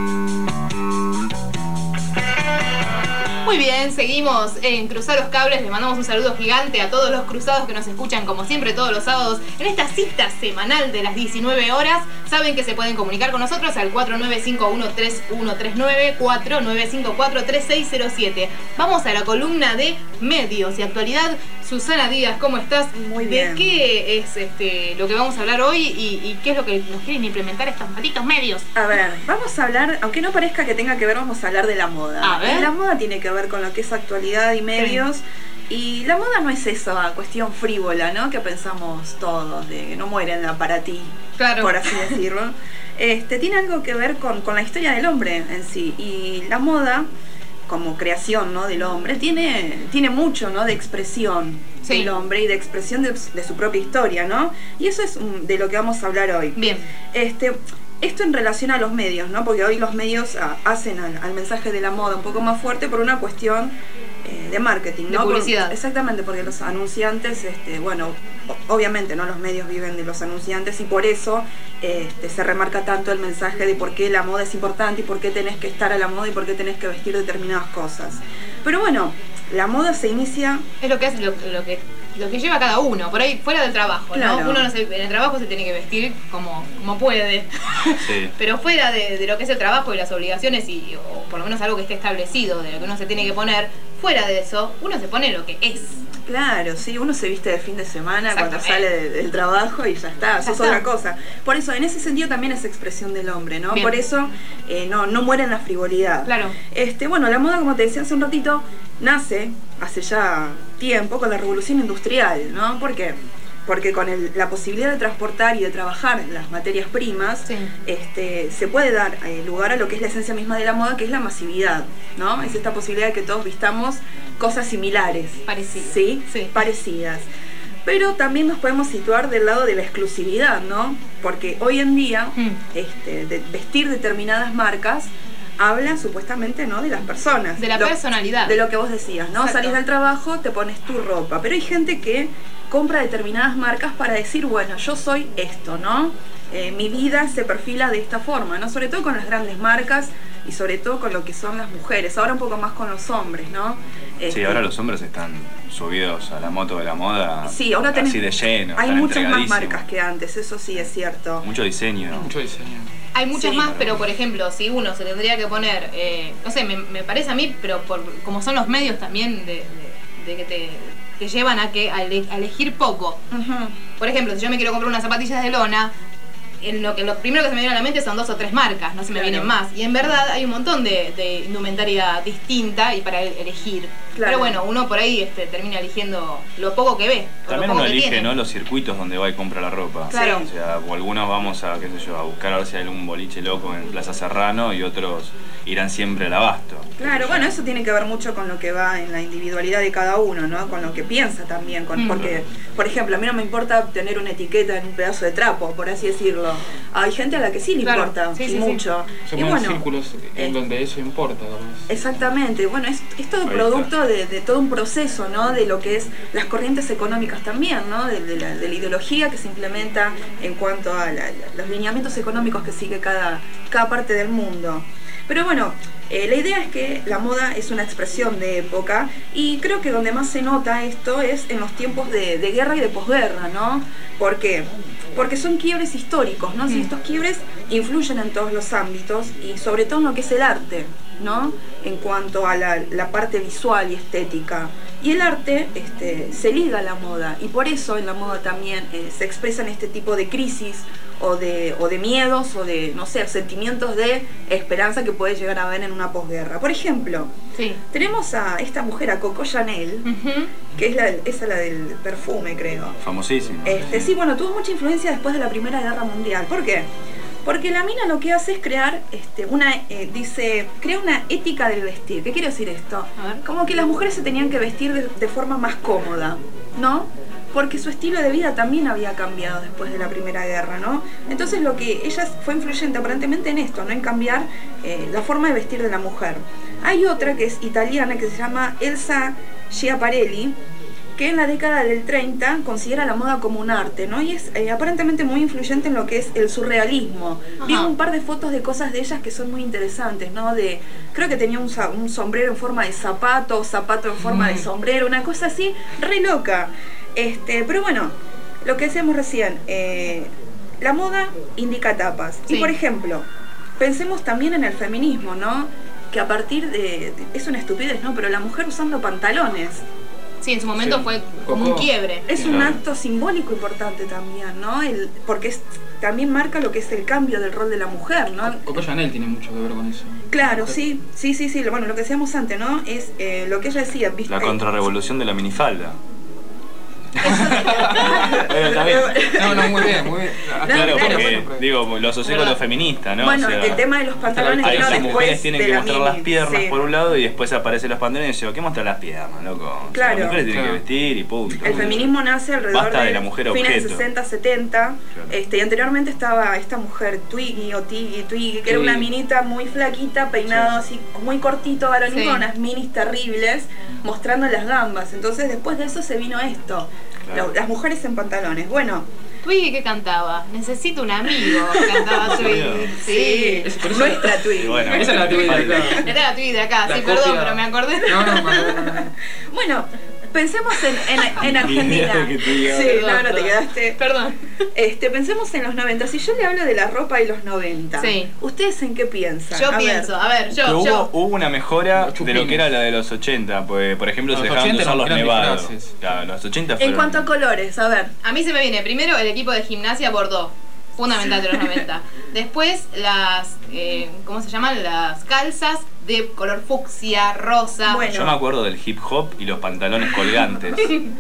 Muy bien, seguimos en Cruzar los Cables. Les mandamos un saludo gigante a todos los cruzados que nos escuchan como siempre todos los sábados en esta cita semanal de las diecinueve horas. Saben que se pueden comunicar con nosotros al cuatro nueve cinco uno tres uno tres nueve, cuatro nueve cinco cuatro tres seis cero siete. Vamos a la columna de medios y actualidad. Susana Díaz, ¿cómo estás?
Muy
¿De
bien.
qué es este lo que vamos a hablar hoy y, y qué es lo que nos quieren implementar estos malditos medios?
A ver, vamos a hablar, aunque no parezca que tenga que ver, vamos a hablar de la moda.
A ver.
La moda tiene que ver con lo que es actualidad y medios. Y la moda no es esa cuestión frívola, ¿no? Que pensamos todos, de que no mueren para ti,
Claro.
por así decirlo. Este, tiene algo que ver con, con la historia del hombre en sí. Y la moda, como creación, ¿no?, del hombre, tiene, tiene mucho, ¿no?, de expresión
Sí.
del hombre y de expresión de, de su propia historia, ¿no? Y eso es um, de lo que vamos a hablar hoy.
Bien.
Este, esto en relación a los medios, ¿no? Porque hoy los medios ah, hacen al, al mensaje de la moda un poco más fuerte por una cuestión eh, de marketing,
De
¿no?
publicidad.
Por- exactamente, porque los anunciantes, este, bueno, o- obviamente, ¿no?, los medios viven de los anunciantes y por eso este, se remarca tanto el mensaje de por qué la moda es importante y por qué tenés que estar a la moda y por qué tenés que vestir determinadas cosas. Pero bueno, la moda se inicia...
Es lo que hace lo, lo que lo que lleva cada uno, por ahí fuera del trabajo,
Claro.
¿no? Uno no se- en el trabajo se tiene que vestir como, como puede.
Sí.
Pero fuera de, de lo que es el trabajo y las obligaciones, y, o por lo menos algo que esté establecido de lo que uno se tiene que poner, fuera de eso, uno se pone lo que es.
Claro, sí, uno se viste de fin de semana cuando
Exactamente.
sale de- del trabajo y ya está,
Ya
sos
está.
otra cosa. Por eso, en ese sentido también es expresión del hombre, ¿no?
Bien.
Por eso eh, no, no muere en la frivolidad.
Claro.
Este, bueno, la moda, como te decía hace un ratito, nace hace ya tiempo con la revolución industrial, ¿no? ¿Por qué? Porque con el- la posibilidad de transportar y de trabajar las materias primas,
Sí.
este, se puede dar eh, lugar a lo que es la esencia misma de la moda, que es la masividad, ¿no? Es esta posibilidad de que todos vistamos cosas similares.
Parecidas.
¿Sí?
Sí.
Parecidas. Pero también nos podemos situar del lado de la exclusividad, ¿no? Porque hoy en día,
Mm.
este, de vestir determinadas marcas habla supuestamente, ¿no?, de las personas.
De la
Lo-
personalidad.
De lo que vos decías, ¿no?
Exacto.
Salís del trabajo, te pones tu ropa. Pero hay gente que compra determinadas marcas para decir, bueno, yo soy esto, ¿no? Eh, mi vida se perfila de esta forma, ¿no? Sobre todo con las grandes marcas y sobre todo con lo que son las mujeres. Ahora un poco más con los hombres, ¿no?
Sí,
Este,
ahora los hombres están subidos a la moto de la moda.
Sí, ahora tenés,
así de lleno.
hay
están
muchas más
entregadísimos.
marcas que antes, eso sí es cierto.
Mucho diseño.
Mucho diseño.
Hay muchas
Sí.
más, pero por ejemplo, si uno se tendría que poner, eh, no sé, me, me parece a mí, pero por como son los medios también de, de- de que te, te llevan a que a, ele- a elegir poco.
Ujú.
Por ejemplo, si yo me quiero comprar unas zapatillas de lona, en lo que lo primero que se me viene a la mente son dos o tres marcas, no se me
Claro.
vienen más. Y en verdad hay un montón de, de indumentaria distinta y para el- elegir.
Claro.
Pero bueno, uno por ahí este, termina eligiendo lo poco que ve. o
También
lo poco
uno
que
elige,
tiene.
¿no?, los circuitos donde va y compra la ropa.
Claro.
O sea, o algunos vamos a, qué sé yo, a buscar a ver si hay algún boliche loco en Plaza Serrano y otros irán siempre al Abasto.
Claro, bueno, eso tiene que ver mucho con lo que va en la individualidad de cada uno, ¿no? Con lo que piensa también, con,
Mm.
porque, por ejemplo, a mí no me importa tener una etiqueta en un pedazo de trapo, por así decirlo. Hay gente a la que sí le
Claro,
importa,
sí,
y
sí, sí.
mucho.
Son
Y
más
bueno,
círculos en
eh,
donde eso importa, capaz.
exactamente, bueno, es, es todo
Ahí
producto de, de todo un proceso, ¿no? De lo que es las corrientes económicas también, ¿no? De, de la, de la ideología que se implementa en cuanto a la- la- los lineamientos económicos que sigue cada, cada parte del mundo. Pero bueno, eh, la idea es que la moda es una expresión de época y creo que donde más se nota esto es en los tiempos de, de guerra y de posguerra, ¿no? ¿Por qué? Porque son quiebres históricos, ¿no? Si estos quiebres influyen en todos los ámbitos y sobre todo en lo que es el arte, ¿no? En cuanto a la, la parte visual y estética. Y el arte este, se liga a la moda y por eso en la moda también eh, se expresan este tipo de crisis o de, o de miedos o de, no sé, sentimientos de esperanza que puede llegar a haber en una posguerra. Por ejemplo,
sí.
tenemos a esta mujer, a Coco Chanel, uh-huh. que es la, esa la del perfume, creo.
Famosísima.
Este, sí, bueno, tuvo mucha influencia después de la Primera Guerra Mundial. ¿Por qué? Porque la mina lo que hace es crear, este, una, eh, dice, crea una ética del vestir. ¿Qué quiere decir esto? Como que las mujeres se tenían que vestir de, de forma más cómoda, ¿no? Porque su estilo de vida también había cambiado después de la Primera Guerra, ¿no? Entonces lo que ella fue influyente aparentemente en esto, ¿no? En cambiar eh, la forma de vestir de la mujer. Hay otra que es italiana que se llama Elsa Schiaparelli, que en la década del treinta considera la moda como un arte, ¿no? Y es eh, aparentemente muy influyente en lo que es el surrealismo. Vi un par de fotos de cosas de ellas que son muy interesantes, ¿no? De, creo que tenía un, un sombrero en forma de zapato, zapato en forma mm. de sombrero, una cosa así, re loca. Este, pero bueno, lo que decíamos recién, eh, la moda indica etapas. Sí. Y por ejemplo, pensemos también en el feminismo, ¿no? Que a partir de, de... es una estupidez, ¿no? Pero la mujer usando pantalones.
Sí, en su momento sí. fue como un quiebre.
Es un acto simbólico importante también, ¿no? El, porque es, también marca lo que es el cambio del rol de la mujer, ¿no?
Coco Chanel tiene mucho que ver con eso.
Claro, sí, sí, sí, sí. Bueno, lo que decíamos antes, ¿no? Es eh, lo que ella decía, ¿viste?
La contrarrevolución de la minifalda.
No, no, muy bien, muy bien.
No, claro, porque, bueno, digo, lo asocié con lo feminista, ¿no?
Bueno,
o sea,
el tema de los pantalones
hay,
vino
las
después
mujeres tienen
de
que
la
mostrar
mini,
las piernas
sí.
por un lado y después aparecen los pantalones y digo, ¿qué mostrar las piernas, loco?
Claro.
O sea, las mujeres tienen
claro.
que vestir y punto.
El feminismo nace alrededor
Basta de,
de,
la mujer
fines
objeto.
de sesenta, setenta, claro. este, y anteriormente estaba esta mujer Twiggy o Tiggy, Twiggy, que sí. era una minita muy flaquita, peinado sí. así, muy cortito, varonil, sí. con unas minis terribles, mostrando las gambas. Entonces después de eso se vino esto. Claro. Las mujeres en pantalones. Bueno,
Twiggy, ¿qué cantaba? Necesito un amigo. Cantaba Twiggy. Sí,
sí. Nuestra Twiggy.
Bueno, esa es la Twiggy de acá.
Esta es la Twiggy de acá,
la
sí,
copia...
perdón, pero me acordé.
No, no, no, no, no.
Bueno, pensemos en, en, en Argentina.
Que te
sí,
perdón,
no, no te quedaste.
Perdón.
Este, pensemos en los noventa. Si yo le hablo de la ropa y los noventa,
sí.
¿ustedes en qué piensan?
Yo
a
pienso,
ver.
a ver, yo.
Pero
yo.
Hubo, hubo una mejora de lo que era la de los ochenta, pues, por ejemplo, no, se dejaron de usar los nevados. Claro, los ochenta fueron...
En cuanto a colores, a ver.
A mí se me viene primero el equipo de gimnasia Bordeaux. Fundamental de los noventa. Después las, eh, ¿cómo se llaman? Las calzas de color fucsia, rosa.
Bueno. Yo me acuerdo del hip hop y los pantalones colgantes.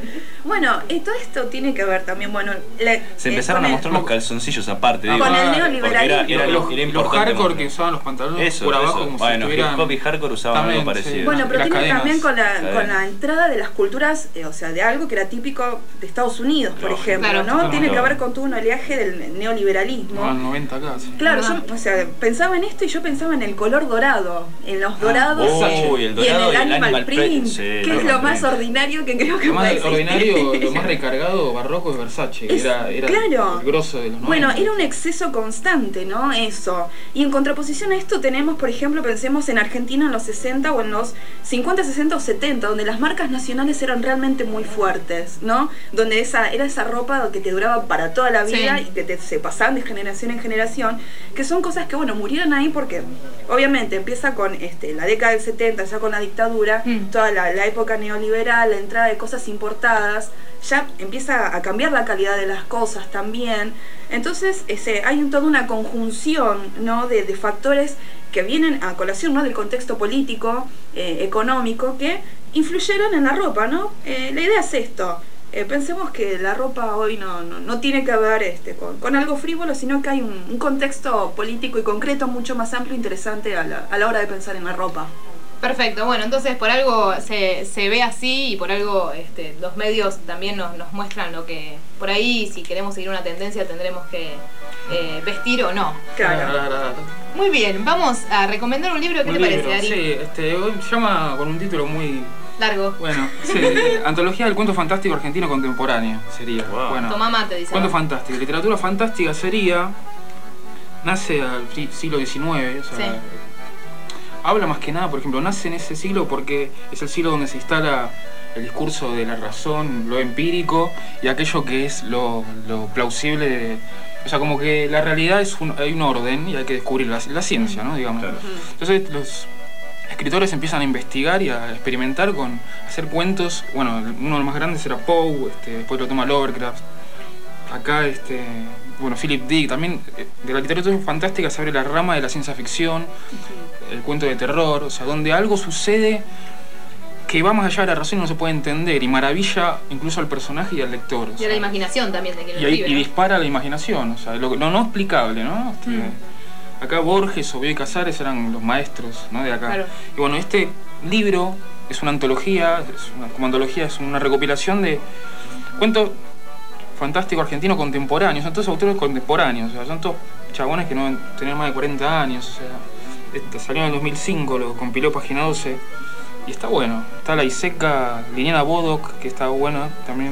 Bueno, y todo esto tiene que ver también, bueno... La,
se empezaron eh, a mostrar el, los calzoncillos aparte, digo.
Con el neoliberalismo.
Era, era,
los,
era
los hardcore que usaban los pantalones
eso,
por abajo
eso.
como
bueno,
si estuvieran...
hip hop y hardcore usaban
también,
algo parecido.
Sí.
Bueno, pero
las
tiene
cadenas.
también con la,
Cadenas.
con la entrada de las culturas, eh, o sea, de algo que era típico de Estados Unidos, por
no,
ejemplo,
claro,
¿no?
claro,
tiene
claro.
que ver con todo un oleaje del neoliberalismo.
No, noventa casi.
Claro, yo, o sea, pensaba en esto y yo pensaba en el color dorado, en los dorados
ah, oh, y, el dorado
y en el
y el
animal,
animal
print,
print, sí,
que es
animal
lo más
print.
ordinario que creo que
Lo más
puede
ordinario, lo más recargado, barroco es Versace, que
Es,
era, era
claro.
el grosso de los noventa.
Bueno, era un exceso constante, ¿no? Eso. Y en contraposición a esto tenemos, por ejemplo, pensemos en Argentina en los sesenta o en los cincuenta, sesenta o setenta, donde las marcas nacionales eran realmente muy fuertes, ¿no? Donde esa era esa ropa que te duraba para toda la vida, sí. y que te, se pasaban de generación en generación, que son cosas que, bueno, murieron ahí porque obviamente empieza con este, la década del setenta, ya con la dictadura, mm. toda la, la época neoliberal, la entrada de cosas importadas, ya empieza a cambiar la calidad de las cosas también. Entonces ese, hay un, toda una conjunción, ¿no? de, de factores que vienen a colación, ¿no? del contexto político, eh, económico, que influyeron en la ropa, ¿no? Eh, la idea es esto. Eh, pensemos que la ropa hoy no, no, no tiene que ver este, con, con algo frívolo, sino que hay un, un contexto político y concreto mucho más amplio e interesante a la, a la hora de pensar en la ropa.
Perfecto, bueno, entonces por algo se, se ve así y por algo este, los medios también nos, nos muestran lo que por ahí, si queremos seguir una tendencia, tendremos que eh, vestir o no.
Claro.
Muy bien, vamos a recomendar un libro. ¿Qué
un
te
libro,
parece, Ari?
Sí, este, hoy se llama con un título muy...
largo.
Bueno, sí, Antología del Cuento Fantástico Argentino Contemporáneo sería.
Wow.
Bueno,
Tomá mate, dice.
Cuento fantástico. Literatura fantástica sería... Nace al siglo diecinueve, o sea...
Sí.
Habla más que nada, por ejemplo, nace en ese siglo porque es el siglo donde se instala el discurso de la razón, lo empírico y aquello que es lo, lo plausible de, o sea, como que la realidad es un, hay un orden y hay que descubrir la, la ciencia, ¿no? Digamos. Claro. Entonces los escritores empiezan a investigar y a experimentar con hacer cuentos. Bueno, uno de los más grandes era Poe, este, después lo toma Lovecraft. Acá este bueno, Philip Dick, también eh, de la literatura fantástica se abre la rama de la ciencia ficción, el cuento de terror, o sea, donde algo sucede que va más allá de la razón y no se puede entender, y maravilla incluso al personaje y al lector. O
y
sea,
a la imaginación también de quien
y,
lo
ahí-
escribe,
y
¿no?
dispara la imaginación, o sea, lo, lo no explicable, ¿no? Este,
Mm.
Acá Borges o Bioy Casares eran los maestros, ¿no? De acá.
Claro.
Y bueno, este libro es una antología, es una, como antología es una recopilación de cuentos fantásticos argentinos contemporáneos, son todos autores contemporáneos, o sea, son todos chabones que no tenían más de cuarenta años, o sea, este salió en el dos mil cinco, lo compiló Página doce, y está bueno. Está la Iseca, Liliana Bodoc, que está buena también,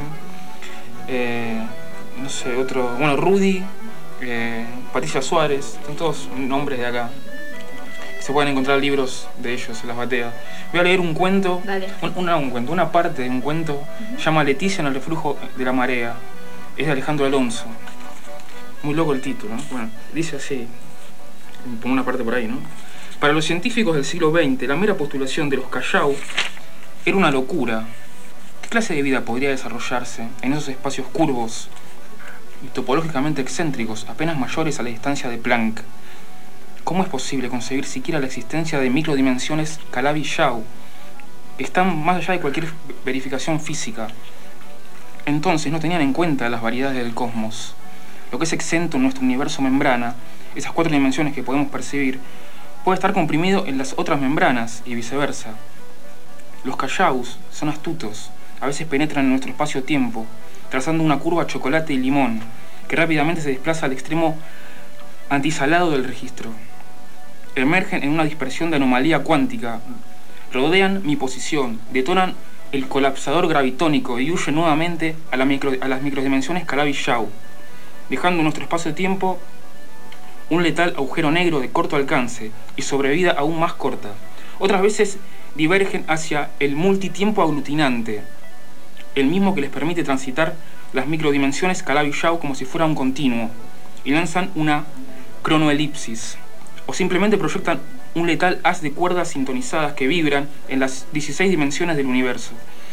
eh, no sé, otro, bueno, Rudy, eh, Patricia Suárez, son todos nombres de acá. Se pueden encontrar libros de ellos en las bateas. Voy a leer un cuento,
Dale.
un, una, un cuento, una parte de un cuento, se llama Leticia en el reflujo de la marea. Es de Alejandro Alonso. Muy loco el título, ¿no? Bueno, dice así, pongo una parte por ahí, ¿no? Para los científicos del siglo veinte, la mera postulación de los Callao era una locura. ¿Qué clase de vida podría desarrollarse en esos espacios curvos y topológicamente excéntricos, apenas mayores a la distancia de Planck? ¿Cómo es posible concebir siquiera la existencia de microdimensiones Calabi-Yau, que están más allá de cualquier verificación física? Entonces no tenían en cuenta las variedades del cosmos. Lo que es exento en nuestro universo membrana, esas cuatro dimensiones que podemos percibir, puede estar comprimido en las otras membranas y viceversa. Los Callaus son astutos, a veces penetran en nuestro espacio-tiempo, trazando una curva chocolate y limón, que rápidamente se desplaza al extremo antisalado del registro. Emergen en una dispersión de anomalía cuántica, rodean mi posición, detonan el colapsador gravitónico y huyen nuevamente a, la micro, a las microdimensiones Calabi-Yau, dejando en nuestro espacio-tiempo un letal agujero negro de corto alcance y sobrevida aún más corta. Otras veces divergen hacia el multitiempo aglutinante, el mismo que les permite transitar las microdimensiones Calabi-Yau como si fuera un continuo, y lanzan una cronoelipsis, o simplemente proyectan un letal haz de cuerdas sintonizadas que vibran en las dieciséis dimensiones del universo.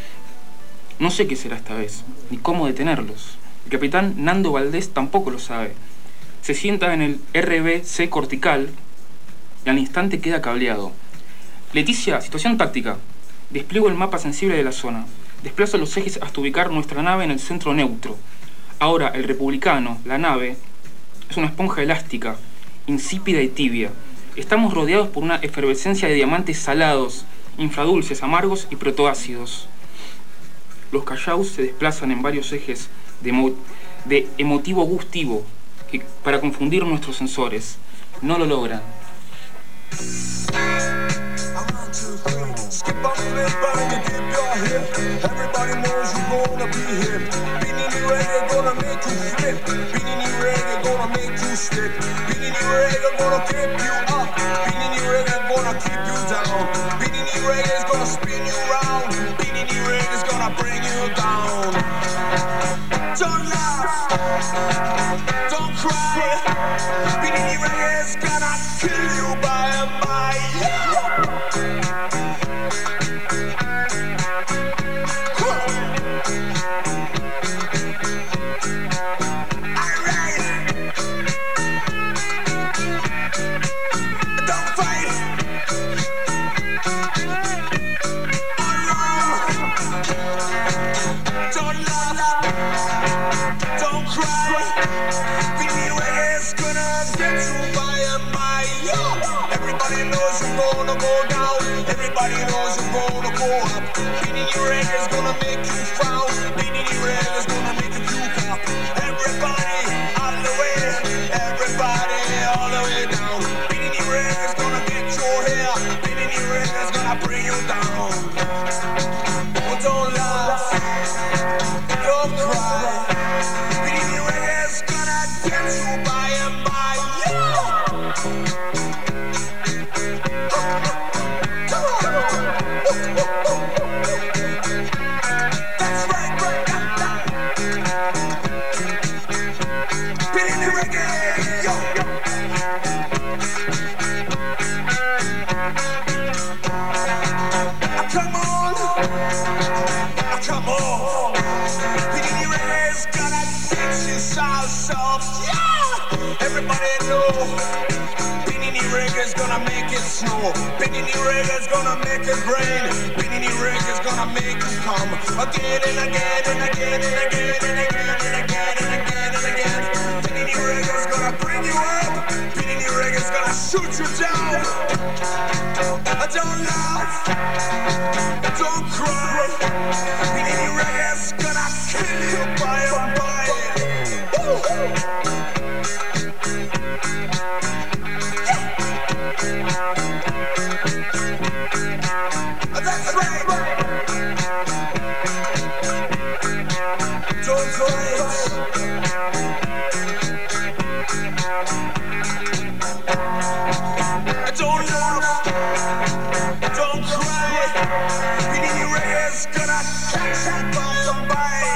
No sé qué será esta vez, ni cómo detenerlos. El capitán Nando Valdés tampoco lo sabe. Se sienta en el R B C cortical y al instante queda cableado. Leticia, situación táctica. Despliego el mapa sensible de la zona. Desplazo los ejes hasta ubicar nuestra nave en el centro neutro. Ahora, el republicano, la nave, es una esponja elástica, insípida y tibia. Estamos rodeados por una efervescencia de diamantes salados, infradulces, amargos y protoácidos. Los Callaus se desplazan en varios ejes de, emo de emotivo gustivo que, para confundir nuestros sensores. No lo logran.
Don't laugh, don't cry. Beanie Reggae is gonna kill you by and by. Don't fight. Don't laugh, don't cry. Beanie Reggae is gonna get you by and by. Everybody knows you're gonna go down. Everybody knows you're gonna go up. Beanie Reggae is gonna make you frown. Beanie Reggae is gonna make you puke up. Everybody all the way, everybody all the way down. Beanie Reggae is gonna get your hair. Beanie Reggae is gonna bring you down. Oh, don't laugh, don't cry. Beanie Reggae is gonna get you by and by. That's right, right. Beanie Reggae, yo, yo. snow. Pinini reggae's gonna make it rain. Pinini reggae's gonna make it come again and again and again and again and again and again and again and again. Pinini reggae's gonna bring you up. Pinini reggae's gonna shoot you down. Don't laugh, don't cry. Pinini reggae's gonna kill you by and by. Woo! That's right. Don't wait. Don't laugh. Don't cry. Pinini reggae's gonna catch you by somebody.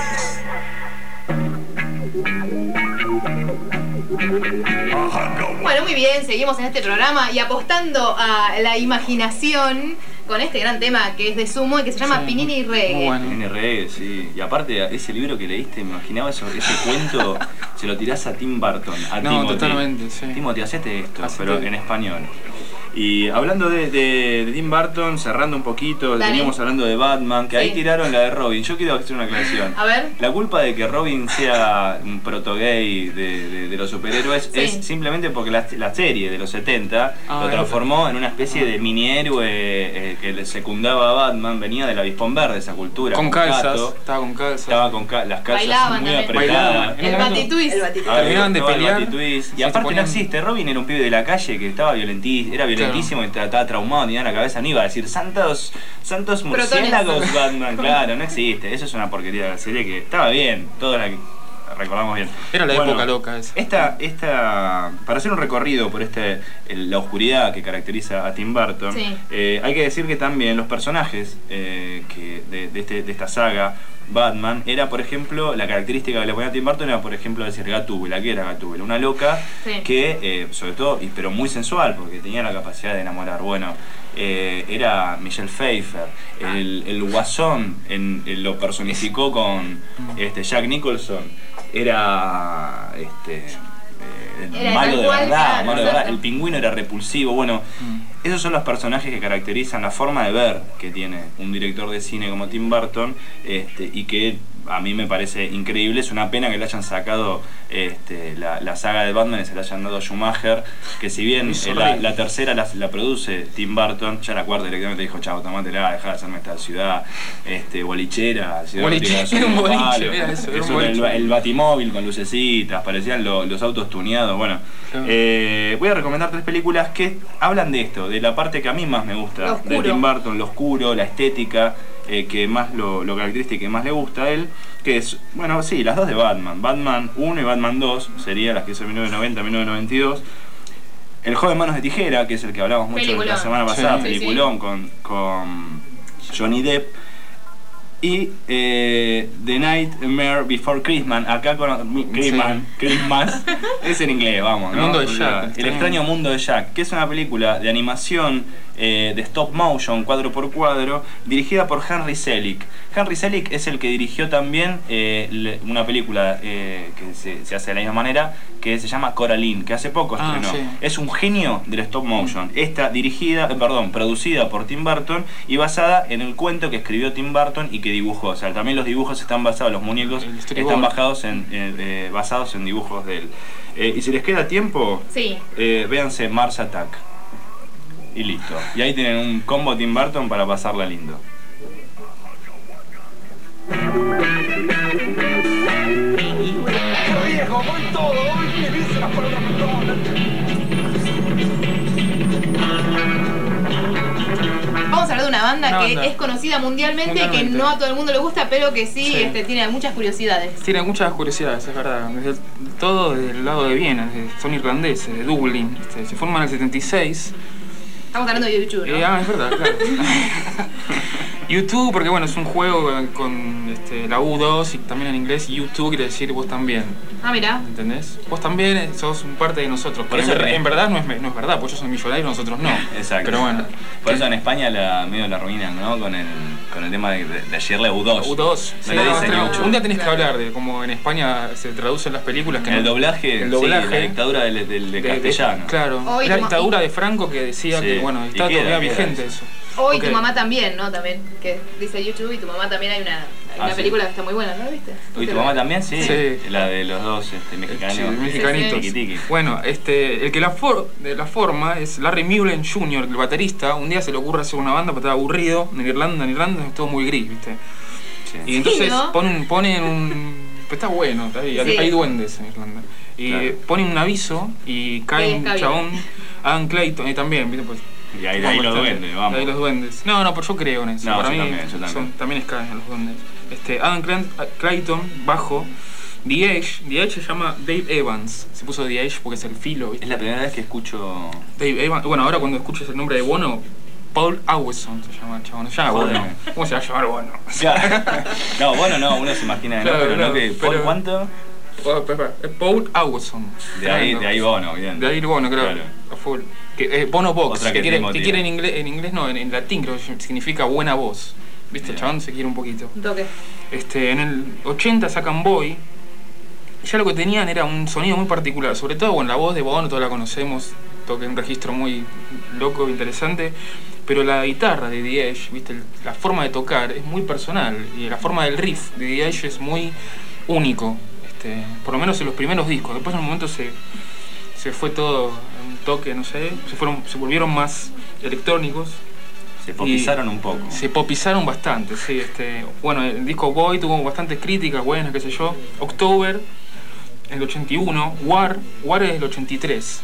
Bueno, muy bien, seguimos en este programa y apostando a la imaginación con este gran tema que es de Sumo y que se llama sí, Pinini Reggae.
Bueno. Pinini Reggae, sí. Y aparte, ese libro que leíste, me imaginaba eso, ese cuento, se lo tirás a Tim Burton, a
no,
Timothy.
Totalmente, sí.
Timothy, hacete esto,
Hacete.
pero en español. Y hablando de, de, de Tim Burton, cerrando un poquito,
Dale.
veníamos hablando de Batman, que
Sí.
ahí tiraron la de Robin. Yo quiero hacer una aclaración.
A ver.
La culpa de que Robin sea un proto-gay de, de, de los superhéroes
Sí.
es simplemente porque la, la serie de los setenta
Ah,
lo transformó en una especie de mini héroe eh, que le secundaba a Batman, venía del avispón verde, esa cultura.
Con calzas,
gato,
estaba con calzas.
estaba con ca las calzas
Bailaban
muy
también.
apretadas.
Bailaban.
El batitwist.
El batitwist.
Ah,
Terminaban de
estaba el
pelear.
batitwist. Y
se
aparte
ponían-
no existe, Robin era un pibe de la calle que estaba violentí, era violentísimo y estaba traumado, tenía en la cabeza, no iba a decir santos, santos murciélagos
Protones.
Batman, claro, no existe, eso es una porquería de la serie que estaba bien, toda la recordamos bien.
Era la
Bueno,
época loca esa.
Esta, esta, para hacer un recorrido por este, el- la oscuridad que caracteriza a Tim Burton,
Sí.
eh, hay que decir que también los personajes eh, que de, de, este, de esta saga Batman era, por ejemplo, la característica que le ponía a Tim Burton era, por ejemplo, decir Gatúbela, que era Gatúbela, una loca
Sí.
que, eh, sobre todo, y, pero muy sensual, porque tenía la capacidad de enamorar. Bueno, eh, era Michelle Pfeiffer, el, el Guasón en, en lo personificó con este, Jack Nicholson, era este eh,
Era
malo
tal
de
cual,
verdad,
claro,
malo de verdad.
exacto.
El pingüino era repulsivo. Bueno, esos son los personajes que caracterizan la forma de ver que tiene un director de cine como Tim Burton, este, y que a mí me parece increíble. Es una pena que le hayan sacado este, la, la saga de Batman y se la hayan dado a Schumacher, que si bien
Es
eh, la,
horrible.
la tercera la, la produce Tim Burton, ya la cuarta directamente dijo, chao, tomátela, dejá de hacerme esta ciudad este, bolichera, ciudad
Boliche,
gótica,
era un
solo
boliche,
palo.
era eso, era un
Eso,
boliche.
el, el batimóvil con lucecitas, parecían lo- los autos tuneados. Bueno,
Claro.
eh, voy a recomendar tres películas que hablan de esto, de la parte que a mí más me
Lo
gusta
oscuro.
de Tim Burton, lo oscuro, la estética, eh, que más lo, lo caracteriza y que más le gusta a él, que es, bueno, sí, las dos de Batman, Batman uno y Batman dos, serían las que son mil novecientos noventa, mil novecientos noventa y dos. El joven Manos de Tijera, que es el que hablamos mucho
Peliculón.
la semana pasada,
Sí.
peliculón con, con Johnny Depp. Y eh, The Nightmare Before Christmas, acá con mi- Christmas, Christmas, es en inglés, vamos,
El
¿no?
mundo de
O sea,
Jack, el
El
extraño-
extraño mundo de Jack, que es una película de animación eh, de stop motion, cuadro por cuadro, dirigida por Henry Selick. Henry Selick es el que dirigió también eh, le- una película eh, que se, se hace de la misma manera, que se llama Coraline, que hace poco
Ah,
estrenó.
sí.
Es un genio del stop motion. Esta dirigida, eh, perdón, producida por Tim Burton y basada en el cuento que escribió Tim Burton y que dibujó. O sea, también los dibujos están basados, los muñecos
El storyboard.
están basados en, en, eh, basados en dibujos de él. Eh, y si les queda tiempo,
Sí.
eh, véanse Mars Attack. Y listo. Y ahí tienen un combo Tim Burton para pasarla lindo.
¡Qué viejo! ¡Voy todo! ¡Voy que dice la palabra
Vamos a hablar de una banda
Una
que
banda.
es conocida mundialmente,
Mundialmente.
que no a todo el mundo le gusta, pero que sí,
Sí.
Este, tiene muchas curiosidades.
Tiene muchas curiosidades, es verdad. Desde el- todo del lado de Viena, de- son irlandeses, de Dublín. Este, se forman en el setenta y seis.
Estamos hablando de YouTube, ¿no?
Eh, ah, es verdad, claro. YouTube, porque bueno, es un juego con este, la U dos y también en inglés YouTube quiere decir vos también.
Ah, mira.
¿Entendés? Vos también sos un parte de nosotros.
Por
Pero
eso
en,
que-
en verdad no es, no es verdad, porque yo soy millonario y nosotros no.
Exacto.
Pero bueno.
Por eso en España la, medio la arruinan, ¿no? Con el, con el tema de, de ayer la U dos.
U dos.
No
Sí,
le
no,
dicen
no,
YouTube.
un día tenés que hablar de cómo en España se traducen las películas. Que
El
no-
doblaje,
el doblaje
sí, la dictadura del, del, del
de- de-
castellano.
claro.
Hoy
la
como-
dictadura de Franco que decía
Sí,
que, bueno,
y
está
queda,
todavía
queda
vigente
eso.
eso.
Hoy
Ok.
tu mamá también, ¿no? También, que dice YouTube y tu mamá también hay una, hay
Ah,
una
sí.
película que está muy buena, ¿no? ¿Viste?
¿Y tu mamá también? Sí.
Sí.
La de los dos este, mexicanos.
Sí, mexicanitos.
Tiki tiki.
Bueno, este, el que la, for- de la forma es Larry Mullen junior, el baterista. Un día se le ocurre hacer una banda porque estaba aburrido. En Irlanda, en Irlanda es todo muy gris, ¿viste?
Sí.
Y entonces
Sí, ¿no?
ponen, ponen un... pues está bueno, está ahí,
Sí.
hay duendes en Irlanda. Y
Claro.
ponen un aviso y cae
Sí,
un
está bien.
chabón, Adam Clayton, y también, ¿viste? Pues,
Y ahí, de ahí los
está-
duendes,
de
vamos.
ahí los duendes. No, no, pues yo creo en eso.
No,
Para
yo
mí
también, yo también.
son- también es caen los duendes. Este, Adam Clan- Clayton, bajo. The Edge, The Edge se llama Dave Evans. Se puso The Edge porque es el filo, ¿viste?
Es la primera vez que escucho.
Dave Evans. Bueno, ahora cuando escuches el nombre de Bono, Paul Howson se llama el chabón. Se llama
Joder.
Bono. ¿Cómo se va a llamar Bono?
Claro. No, bueno, no, uno se imagina,
Claro,
¿no? Pero
claro,
no que. ¿Por
pero-
cuánto?
Oh, espera, espera. Paul Howson.
De ahí,
Tremendo.
de ahí Bono, bien.
De ahí Bono, creo.
Claro.
A full. Que, eh, Bono Box,
Otra
que,
que
quiere,
tengo,
que
tío.
quiere en inglés, en inglés no, en, en latín creo que significa buena voz. ¿Viste? El
Bien.
chabón se quiere un poquito.
Un toque.
Este, en el ochenta sacan Boy. Ya lo que tenían era un sonido muy particular, sobre todo bueno, la voz de Bono, todos la conocemos, toca un registro muy loco, interesante, pero la guitarra de The Edge, ¿viste? El- la forma de tocar es muy personal y la forma del riff de The Edge es muy único, este, por lo menos en los primeros discos. Después en un momento se, se fue todo a un toque, no sé, se, fueron, se volvieron más electrónicos.
Se popizaron
Y
un poco.
Se popizaron bastante, sí. Este, bueno, el disco Boy tuvo bastantes críticas buenas, qué sé yo. October, el ochenta y uno. War, War es el ochenta y tres.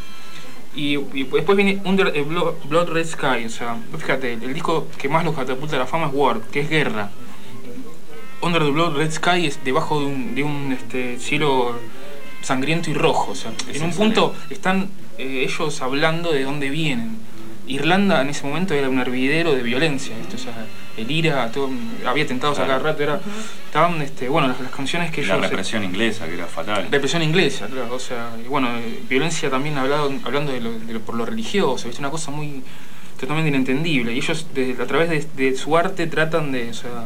Y, y después viene Under a Blood, Blood Red Sky. O sea, fíjate, el disco que más los catapulta a la fama es War, que es guerra. Under the Blood Red Sky es debajo de un, de un este, cielo sangriento y rojo. O sea,
Es
en un
excelente.
punto están eh, ellos hablando de dónde vienen. Irlanda en ese momento era un hervidero de violencia, ¿viste? O sea, el IRA, todo, había atentados a cada
Claro.
rato, era, estaban, este, bueno, las, las canciones que
La
ellos...
represión inglesa, que era fatal.
Represión inglesa, claro, o sea, y bueno, eh, violencia también hablado, hablando de lo, de lo- por lo religioso, ¿viste? Una cosa muy totalmente inentendible, y ellos de- a través de, de su arte tratan de, o sea,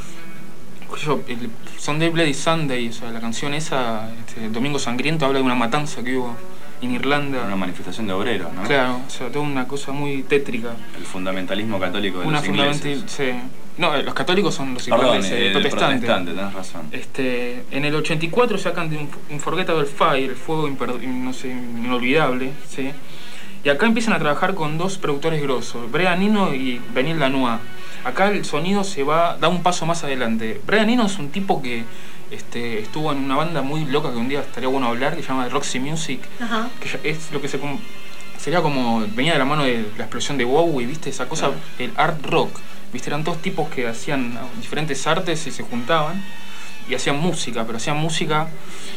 qué sé yo, el Sunday Bloody Sunday, o sea, la canción esa, este, el Domingo Sangriento, habla de una matanza que hubo en Irlanda.
Una manifestación de obreros, ¿no?
Claro, o sea, toda una cosa muy tétrica.
El fundamentalismo católico de
Una
los ingleses.
fundamental, sí. No, eh, los católicos son los
Perdón,
irlandeses,
el
protestantes.
protestante, tenés razón.
Este, en el ochenta y cuatro sacan de un Unforgettable Fire, el fuego imper- no sé, inolvidable, ¿sí? Y acá empiezan a trabajar con dos productores grosos, Brian Eno y Benil Lanois. Acá el sonido se va, da un paso más adelante. Brian Eno es un tipo que este, estuvo en una banda muy loca que un día estaría bueno hablar, que se llama Roxy Music,
Ajá.
que ya es lo que se com- sería como, venía de la mano de la explosión de Bowie, ¿viste? Esa cosa,
Claro.
el art rock, ¿viste? Eran todos tipos que hacían diferentes artes y se juntaban y hacían música, pero hacían música,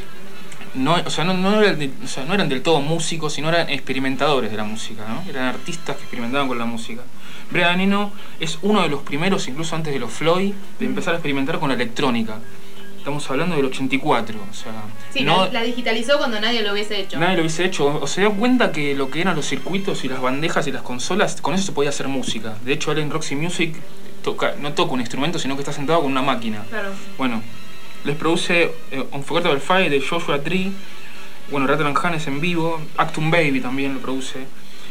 no, o sea, no, no, eran, de- o sea, no eran del todo músicos, sino eran experimentadores de la música, ¿no? Eran artistas que experimentaban con la música. Brian Eno es uno de los primeros, incluso antes de los Floyd, de empezar a experimentar con la electrónica. Estamos hablando del ochenta y cuatro, o sea...
Sí,
no,
la, la digitalizó cuando nadie lo hubiese hecho.
Nadie lo hubiese hecho. O se dio cuenta que lo que eran los circuitos y las bandejas y las consolas, con eso se podía hacer música. De hecho, él en Roxy Music toca, no toca un instrumento, sino que está sentado con una máquina.
Claro.
Bueno, les produce eh, Unforgettable Fire de Joshua Tree. Bueno, Rattle and Hannes en vivo. Actum Baby también lo produce.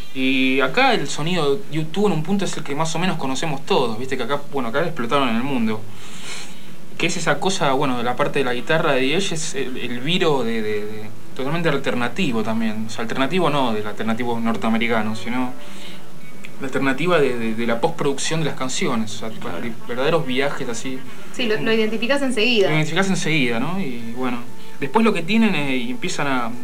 Y acá el sonido de YouTube en un punto es el que más o menos conocemos todos. Viste que acá, bueno, acá explotaron en el mundo. Que es esa cosa, bueno, de la parte de la guitarra de ella es el, el viro de, de, de totalmente alternativo también. O sea, alternativo no del alternativo norteamericano, sino la alternativa de, de, de la postproducción de las canciones. O sea, de verdaderos viajes así.
Sí, lo, lo identificás enseguida.
Lo identificás enseguida, ¿no? Y bueno, después lo que tienen eh, y empiezan a, a- a-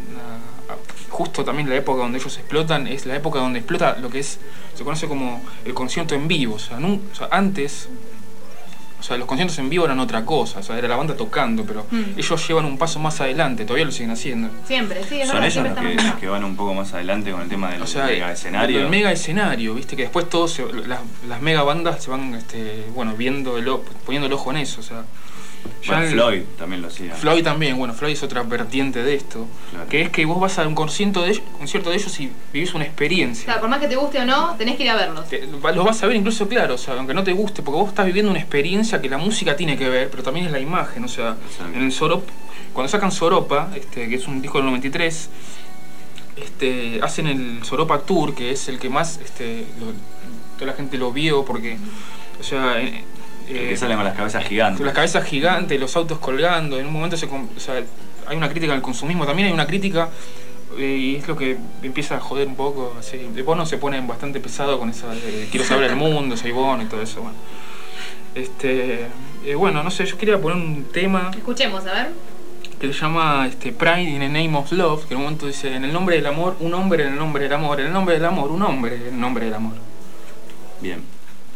justo también la época donde ellos explotan, es la época donde explota lo que es, se conoce como el concierto en vivo. O sea, nun- o sea, antes... O sea, los conciertos en vivo eran otra cosa, o sea, era la banda tocando, pero
Mm.
ellos llevan un paso más adelante, todavía lo siguen haciendo.
Siempre, sí, es
Son
verdad,
ellos
siempre
los
estamos
que,
acá.
que van un poco más adelante con el tema del
O sea,
mega escenario.
El mega escenario, viste, que después todos, se- las, las mega bandas se van, este, bueno, viendo el, o- poniendo el ojo en eso, o sea.
Bueno,
el-
Floyd también lo hacía.
Floyd también, bueno, Floyd es otra vertiente de esto,
Claro.
que es que vos vas a un concierto de ellos, concierto de ellos y vivís una experiencia.
Claro, por más que te guste o no, tenés que ir a verlos.
Te- Los vas a ver incluso, claro, o sea, aunque no te guste, porque vos estás viviendo una experiencia que la música tiene que ver, pero también es la imagen, o sea, en el Sorop, cuando sacan Soropa, este, que es un disco del noventa y tres, este, hacen el Soropa Tour, que es el que más, este, lo- toda la gente lo vio, porque, o sea, eh,
El
eh,
que salen con las cabezas gigantes.
con las cabezas gigantes, los autos colgando, en un momento se, com- o sea, hay una crítica al consumismo, también hay una crítica, eh, y es lo que empieza a joder un poco, así, de Bono se pone bastante pesado con esa, eh, quiero saber el mundo, soy Bono y todo eso, bueno. Este, eh, bueno, no sé, yo quería poner un tema
Escuchemos, a ver.
que se llama este, Pride in the Name of Love, que en un momento dice, en el nombre del amor, un hombre en el nombre del amor, en el nombre del amor, un hombre en el nombre del amor.
Bien.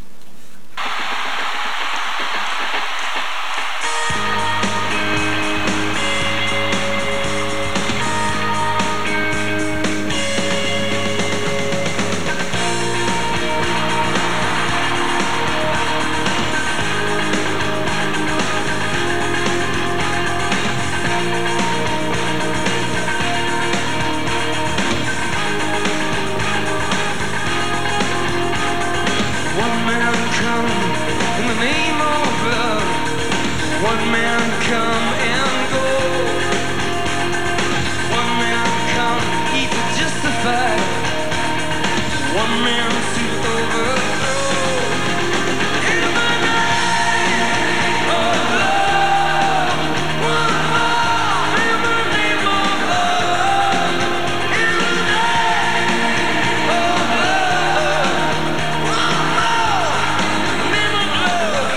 One man come in the name of love. One man come and go. One man come, he to justify. One man to overthrow. In the name of love. One more in the name of love. In the name of love. One more in the name of love.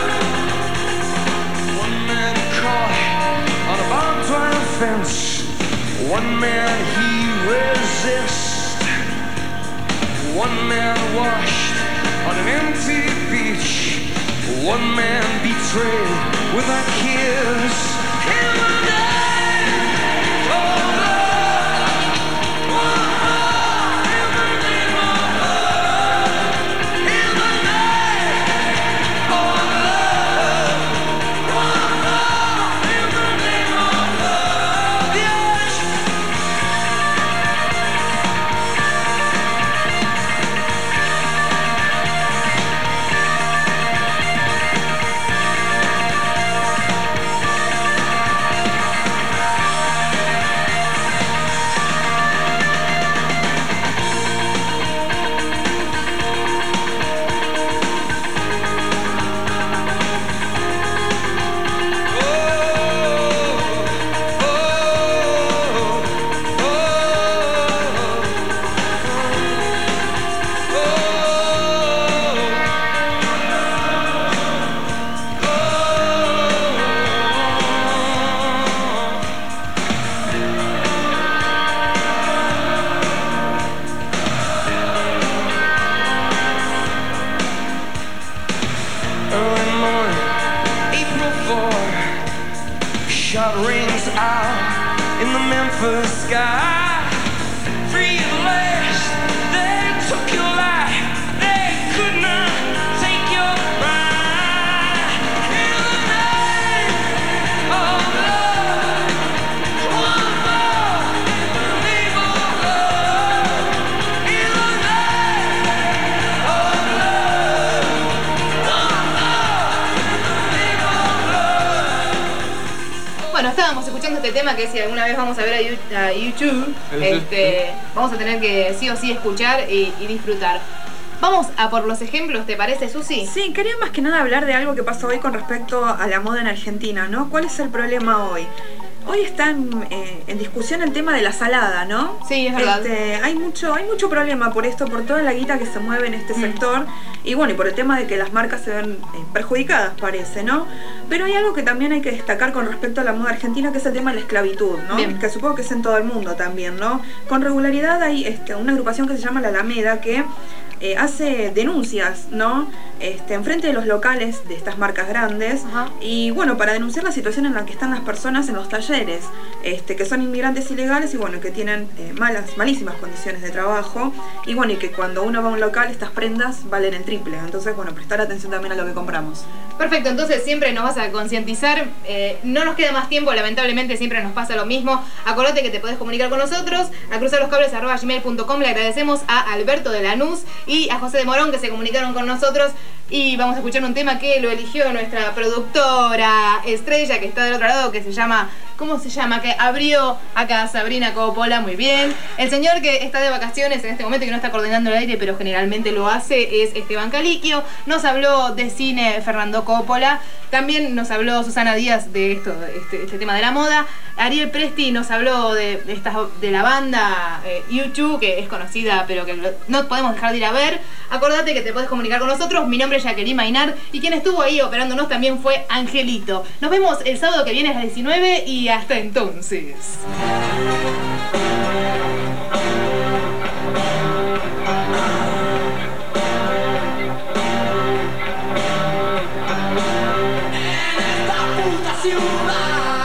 One man caught on a barbed wire fence. One man he resists. One man washed on an empty beach. One man betrayed with a kiss. In the name of love. One more in the name of love. In the name of love. One more in the name of love. Yes. Early morning, April fourth, shot rings out in the Memphis sky. Free at last, they took your life, they could not take your pride. In the name of love, one more in the name of love. In the name of love, one more in the name of love.
Bueno, estábamos escuchando este tema que si alguna vez vamos a ver a, Yu- a YouTube, este, vamos a tener que sí o sí escuchar y, y disfrutar. Vamos a por los ejemplos, ¿te parece, Susi?
Sí, quería más que nada hablar de algo que pasa hoy con respecto a la moda en Argentina, ¿no? ¿Cuál es el problema hoy? Hoy está en, eh, en discusión el tema de la salada, ¿no?
Sí, es verdad.
Este, hay mucho, hay mucho problema por esto, por toda la guita que se mueve en este
Mm.
sector y bueno, y por el tema de que las marcas se ven eh, perjudicadas, parece, ¿no? Pero hay algo que también hay que destacar con respecto a la moda argentina, que es el tema de la esclavitud, ¿no?
Bien.
Que supongo que es en todo el mundo también, ¿no? Con regularidad hay este, una agrupación que se llama La Alameda que eh, hace denuncias, ¿no? este, enfrente de los locales de estas marcas grandes. Ajá. Y bueno, para denunciar la situación en la que están las personas en los talleres, este, que son inmigrantes ilegales y bueno, que tienen eh, malas, malísimas condiciones de trabajo, y bueno, y que cuando uno va a un local estas prendas valen el triple, entonces bueno, prestar atención también a lo que compramos.
Perfecto, entonces siempre nos vas a concientizar, eh, no nos queda más tiempo, lamentablemente siempre nos pasa lo mismo. Acordate que te podés comunicar con nosotros a cruzarloscables arroba gmail punto com. Le agradecemos a Alberto de Lanús y a José de Morón que se comunicaron con nosotros, y vamos a escuchar un tema que lo eligió nuestra productora estrella que está del otro lado, que se llama, ¿cómo se llama? Que abrió acá Sabrina Coppola, muy bien. El señor que está de vacaciones en este momento y que no está coordinando el aire, pero generalmente lo hace, es Esteban Caliquio. Nos habló de cine Fernando Coppola. También nos habló Susana Díaz de esto, este, este tema de la moda. Ariel Presti nos habló de, de, esta, de la banda eh, YouTube, que es conocida, pero que no podemos dejar de ir a ver. Acordate que te podés comunicar con nosotros. Mi nombre es Jacqueline Maynard y quien estuvo ahí operándonos también fue Angelito. Nos vemos el sábado que viene a las diecinueve y hasta entonces.